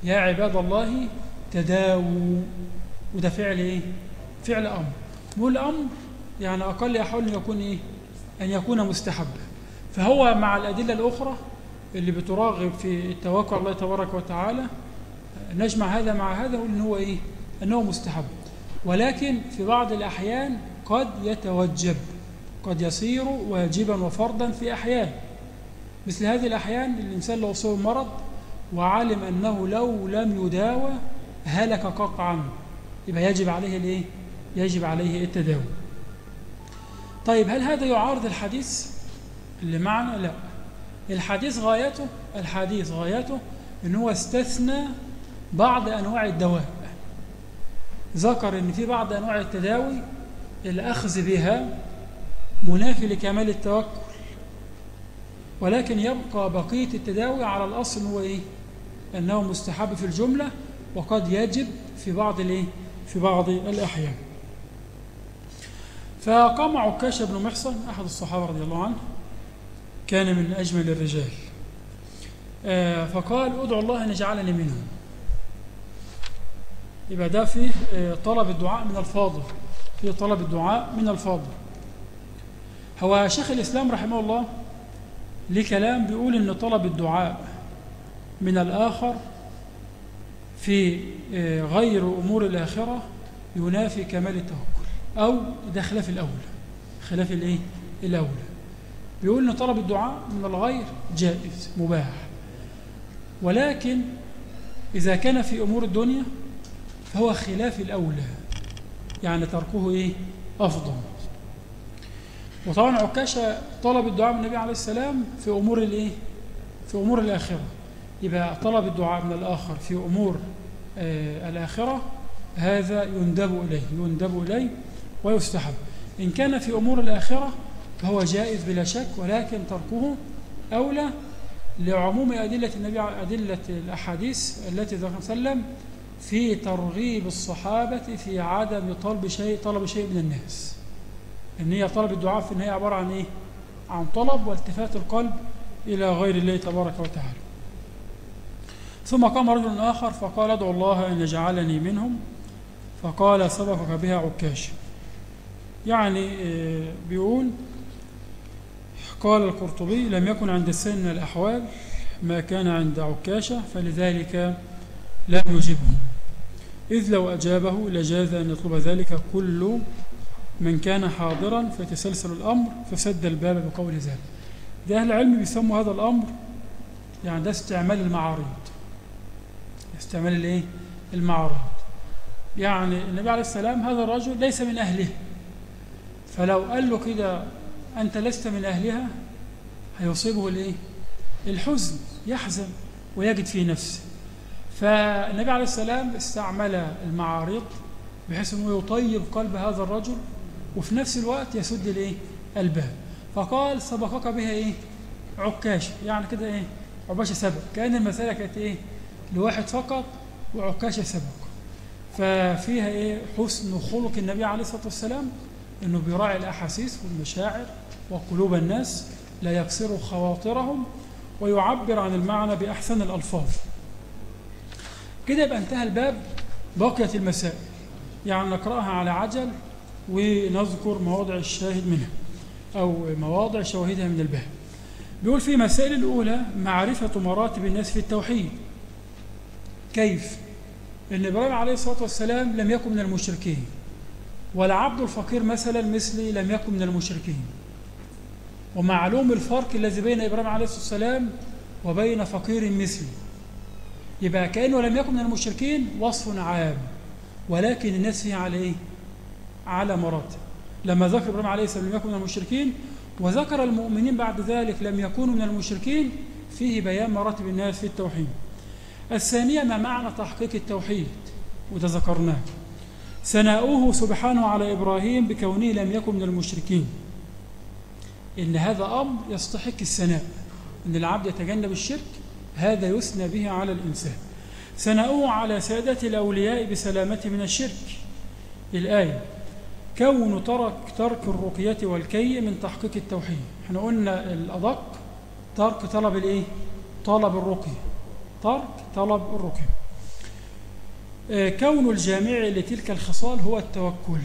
يا عباد الله تداووا. وده فعل إيه؟ فعل أمر. والأمر يعني أقل يحول أن يكون إيه؟ أن يكون مستحب. فهو مع الأدلة الأخرى اللي بتراغب في التوكل على الله تبارك وتعالى نجمع هذا مع هذا ونقول إن هو إيه؟ أنه مستحب. ولكن في بعض الأحيان قد يتوجب، قد يصير واجبا وفرضا في أحيان. مثل هذه الأحيان الإنسان لو أصيب مرض وعلم أنه لو لم يداوى هلك قطعا، يبقى يجب عليه الإيه؟ يجب عليه التداوي. طيب هل هذا يعارض الحديث اللي معنا؟ لا. الحديث غايته إن هو استثنى بعض أنواع الدواء. ذكر إن في بعض أنواع التداوي الأخذ بها منافي لكمال التوكل، ولكن يبقى بقية التداوي على الأصل إن هو إيه؟ أنه مستحب في الجملة، وقد يجب في بعض الإيه؟ في بعض الأحيان. فقام عكاشة بن محصن أحد الصحابة رضي الله عنه، كان من أجمل الرجال، فقال ادعو الله أن يجعلني منهم. يبقى ده فيه طلب الدعاء من الفاضل، فيه طلب الدعاء من الفاضل. هو شيخ الإسلام رحمه الله ليه كلام بيقول إن طلب الدعاء من الآخر في غير أمور الآخرة ينافي كمال التوكل، أو ده خلاف الأولى، خلاف الإيه؟ الأولى. بيقول إن طلب الدعاء من الغير جائز مباح، ولكن إذا كان في أمور الدنيا فهو خلاف الأولى، يعني تركه إيه؟ أفضل. وطبعا عكاشة طلب الدعاء من النبي عليه السلام في أمور الإيه؟ في أمور الآخرة. يبقى طلب الدعاء من الآخر في أمور الآخرة هذا يندب إليه ويستحب. إن كان في أمور الآخرة فهو جائز بلا شك، ولكن تركه أولى لعموم أدلة النبي، أدلة الأحاديث التي ذكر صلى الله عليه وسلم في ترغيب الصحابة في عدم طلب شيء من الناس. إن هي طلب الدعاء في النهاية عبارة عن إيه؟ عن طلب والتفات القلب إلى غير الله تبارك وتعالى. ثم قام رجل آخر فقال ادعو الله أن يجعلني منهم، فقال سبقك بها عكاشة. يعني بيقول قال القرطبي لم يكن عند السن من الأحوال ما كان عند عكاشة، فلذلك لم يجبه، إذ لو أجابه لجاز أن يطلب ذلك كل من كان حاضرا فيتسلسل الأمر فسد الباب بقول ذلك. ده أهل العلم بيسموا هذا الأمر يعني ده استعمال المعارض. استعمال الايه؟ المعارض. يعني النبي عليه السلام هذا الرجل ليس من أهله، فلو قال له كده أنت لست من أهلها هيصيبه الايه؟ الحزن، يحزن ويجد في نفسه. فالنبي عليه السلام استعمل المعارض بحيث أنه يطيب قلب هذا الرجل وفي نفس الوقت يسد الايه؟ الباب. فقال سبقك بها ايه؟ عكاشة. يعني كده ايه؟ عكاشة سبق، كأن المسألة كانت ايه؟ لواحد فقط وعكاشة سبق. ففيها ايه؟ حسن خلق النبي عليه الصلاة والسلام، انه بيراعي الأحاسيس والمشاعر وقلوب الناس، لا يكسر خواطرهم ويعبر عن المعنى بأحسن الألفاظ. كده يبقى انتهى الباب. بقيت المسائل يعني نقرأها على عجل ونذكر مواضع الشاهد منها أو مواضع شواهدها من الباب. بيقول في مسائل الأولى معرفة مراتب الناس في التوحيد. كيف؟ إن إبراهيم عليه الصلاة والسلام لم يكن من المشركين، والعبد الفقير مثلا مثلي لم يكن من المشركين، ومعلوم الفرق الذي بين إبراهيم عليه الصلاة والسلام وبين فقير مثلي. يبقى كأنه لم يكن من المشركين وصف عام، ولكن الناس فيها على إيه؟ على مراتب. لما ذكر إبراهيم عليه السلام لم يكن من المشركين، وذكر المؤمنين بعد ذلك لم يكونوا من المشركين، فيه بيان مراتب الناس في التوحيد. الثانية ما معنى تحقيق التوحيد، وده ذكرناه. ثناؤه سبحانه على إبراهيم بكونه لم يكن من المشركين، إن هذا أمر يستحق الثناء، إن العبد يتجنب الشرك، هذا يثنى به على الإنسان. ثناؤه على سادة الأولياء بسلامته من الشرك. الآية كون ترك الرقية والكي من تحقيق التوحيد. احنا قلنا الأدق ترك طلب الإيه؟ طلب الرقية، ترك طلب الرقية. كون الجامع لتلك الخصال هو التوكل.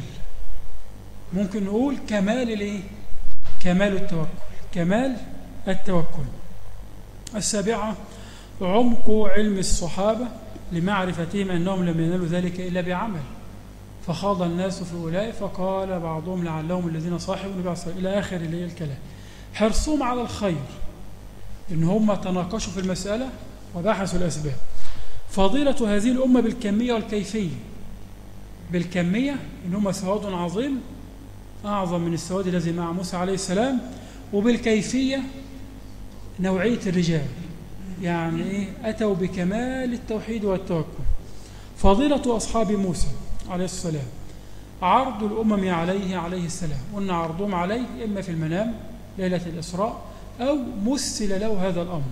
ممكن نقول كمال الايه؟ كمال التوكل، كمال التوكل. السابعة عمق علم الصحابة لمعرفتهم أنهم لم ينالوا ذلك إلا بعمل، فخاض الناس في أولئك فقال بعضهم لعلهم الذين صاحبوا النبي صلى الله عليه وسلم إلى آخر الكلام. حرصهم على الخير، إن هم تناقشوا في المسألة وبحثوا الأسباب. فضيلة هذه الأمة بالكمية والكيفية. بالكمية إن هم سواد عظيم أعظم من السواد الذي مع موسى عليه السلام، وبالكيفية نوعية الرجال، يعني إيه؟ أتوا بكمال التوحيد والتوكل. فضيلة أصحاب موسى عليه السلام عرض الأمم عليه السلام، قلنا عرضهم عليه إما في المنام ليلة الإسراء أو مثل له هذا الأمر.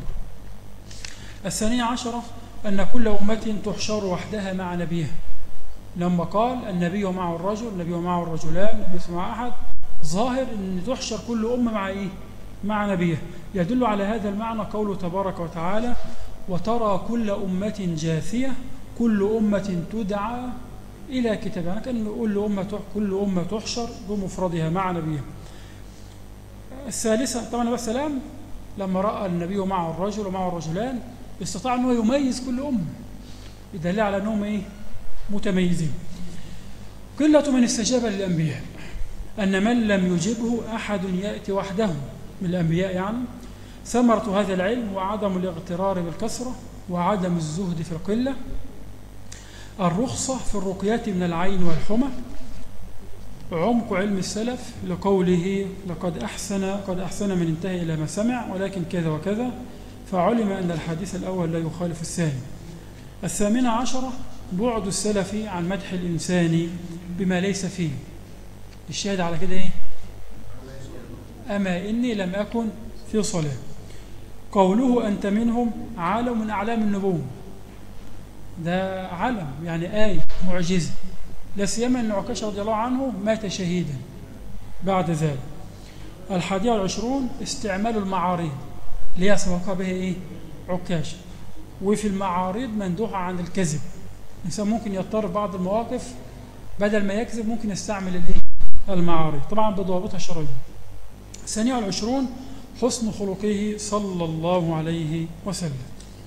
الثانية عشرة أن كل أمة تحشر وحدها مع نبيها، لما قال النبي معه الرجل، النبي معه الرجلان، النبي مع أحد، ظاهر أن تحشر كل أمة مع إيه؟ مع نبيها. يدل على هذا المعنى قوله تبارك وتعالى وترى كل أمة جاثية كل أمة تدعى إلى كتابها، يعني كأن كل أمة تحشر بمفردها مع نبيها. الثالثة طبعا النبي السلام لما رأى النبي معه الرجل ومعه الرجلان استطاع أنه يميز كل أمة، يدل على أنهم إيه؟ متميزين. قلة من استجاب للأنبياء أن من لم يجبه أحد يأتي وحده من الأنبياء، يعني ثمرة هذا العلم وعدم الاغترار بالكثرة وعدم الزهد في القلة. الرخصة في الرقيات من العين والحمى. عمق علم السلف لقوله قد أحسن من انتهى إلى ما سمع ولكن كذا وكذا، فعلم أن الحديث الأول لا يخالف الثاني. الثامنة عشرة بعد السلف عن مدح الإنسان بما ليس فيه. الشاهد على كده إيه؟ أما إني لم أكن في صلاة. قوله أنت منهم علم من أعلام النبوة، ده علم يعني آية معجزة، لا سيما أن عكاشة رضي الله عنه مات شهيدا بعد ذلك. 21 استعمال المعاريض اللي هي سبقها بها إيه؟ عكاشة. وفي المعاريض مندوحة عن الكذب، الإنسان ممكن يضطر بعض المواقف بدل ما يكذب ممكن يستعمل الإيه؟ المعاريض، طبعا بضوابطها الشرعية. 22 حسن خلقه صلى الله عليه وسلم.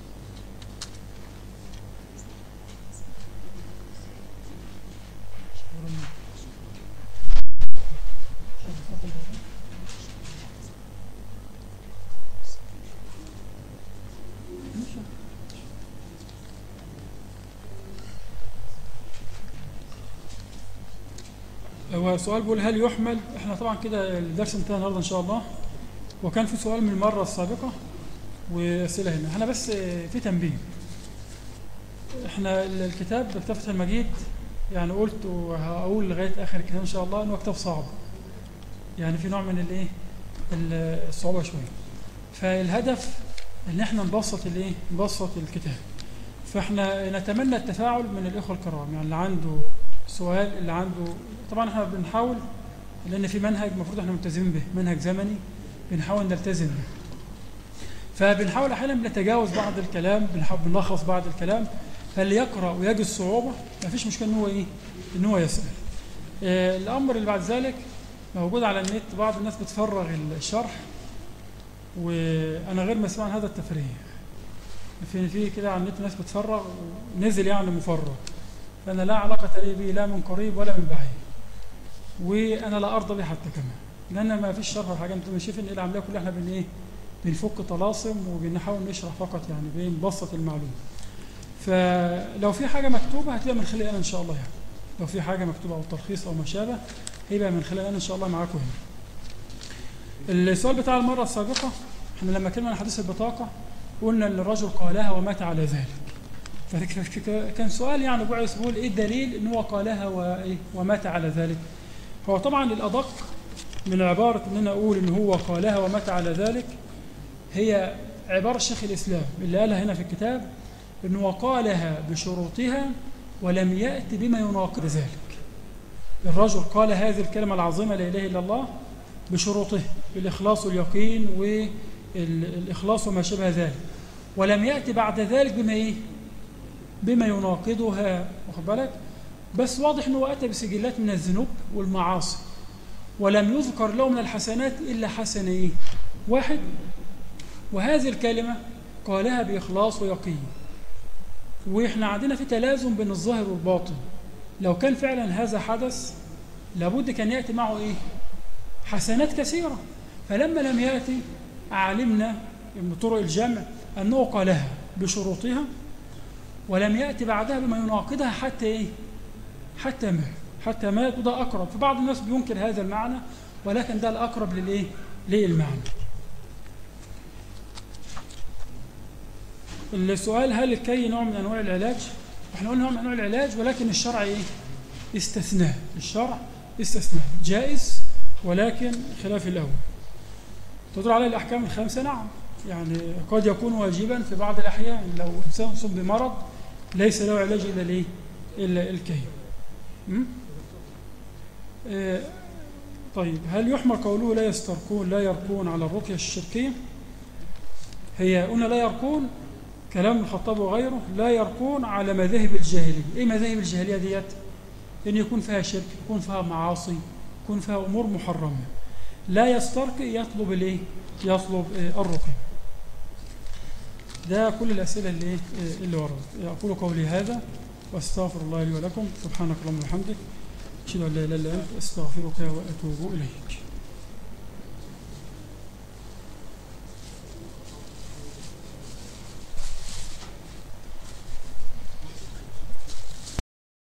هو سؤال بيقول هل يحمل، احنا طبعا كده الدرس انتهى النهارده ان شاء الله، وكان في سؤال من المره السابقه واسئله هنا. احنا بس في تنبيه، احنا الكتاب فتح المجيد يعني قلت وهقول لغايه اخر الكتاب ان شاء الله انه كتاب صعب، يعني في نوع من الايه الصعوبه شويه، فالهدف ان احنا نبسط الكتاب. فاحنا نتمنى التفاعل من الاخوه الكرام، يعني اللي عنده سؤال، اللي عنده، طبعا احنا بنحاول لان في منهج المفروض احنا ملتزمين به، منهج زمني بنحاول نلتزم به، فبنحاول احيانا بنتجاوز بعض الكلام، بنلخص بعض الكلام، فاللي يقرا ويجد صعوبه ما فيش مشكله ان هو يسال. الامر اللي بعد ذلك موجود على النت، بعض الناس بتفرغ الشرح وانا غير مسؤول عن هذا التفريغ. في كده على النت ناس بتفرغ ونزل يعني مفرغ، فأنا لا علاقة لي به لا من قريب ولا من بعيد، وأنا لا أرضى به حتى كمان، لأن ما فيش شرح حاجة. أنتم شايفين إيه العملية كلها؟ إحنا بنفك طلاسم وبنحاول نشرح فقط، يعني بنبسط المعلومة. فلو في حاجة مكتوبة هتبقى من خلال أنا إن شاء الله، يعني لو في حاجة مكتوبة أو تلخيص أو ما شابه هيبقى من خلال أنا إن شاء الله معاكم هنا. السؤال بتاع المرة السابقة، إحنا لما كنا عن حديث البطاقة قلنا أن الرجل قالها ومات على ذلك، فكان سؤال يعني بعث بيقول ايه الدليل ان هو قالها ومات على ذلك. هو طبعا الادق من عباره ان انا اقول ان هو قالها ومات على ذلك هي عباره شيخ الاسلام اللي قالها هنا في الكتاب، ان هو قالها بشروطها ولم يأتي بما يناقض ذلك. الرجل قال هذه الكلمه العظيمه لا اله الا الله بشروطه، بالاخلاص واليقين والاخلاص وما شابه ذلك، ولم يأتي بعد ذلك بما يناقضها، واخد بالك؟ بس واضح أنه أتى بسجلات من الذنوب والمعاصي، ولم يذكر له من الحسنات إلا حسنة إيه؟ واحد. وهذه الكلمة قالها بإخلاص ويقين. وإحنا عندنا في تلازم بين الظاهر والباطن. لو كان فعلا هذا حدث لابد كان يأتي معه إيه؟ حسنات كثيرة. فلما لم يأتي علمنا من طرق الجمع أنه قالها بشروطها، ولم يأتي بعدها بما يناقضها حتى إيه؟ حتى مات. وده أقرب. في بعض الناس بينكر هذا المعنى، ولكن ده الأقرب للإيه؟ للمعنى. السؤال: هل الكي نوع من أنواع العلاج؟ احنا قلنا نوع من أنواع العلاج، ولكن الشرع إيه؟ استثناء. الشرع استثناء جائز، ولكن خلاف الأول. تدل عليه الأحكام الخمسة. نعم، يعني قد يكون واجبا في بعض الأحيان. لو إنسان صب بمرض ليس له علاج إلا ليه؟ إلا الكي. طيب، هل يحمل قوله لا يرقون على الرقية الشركية؟ هي قلنا لا يرقون، كلام الخطاب وغيره، لا يرقون على مذاهب الجاهلية. إيه مذاهب الجاهلية ديت؟ إن يكون فيها شرك، يكون فيها معاصي، يكون فيها أمور محرمة. لا يسترقي، يطلب الإيه؟ يطلب الرقية. ده كل الأسئلة اللي وردت. أقول قولي هذا واستغفر الله لي ولكم. سبحانك اللهم وبحمدك، أشهد أن لا إله إلا أنت، أستغفرك وأتوب إليك.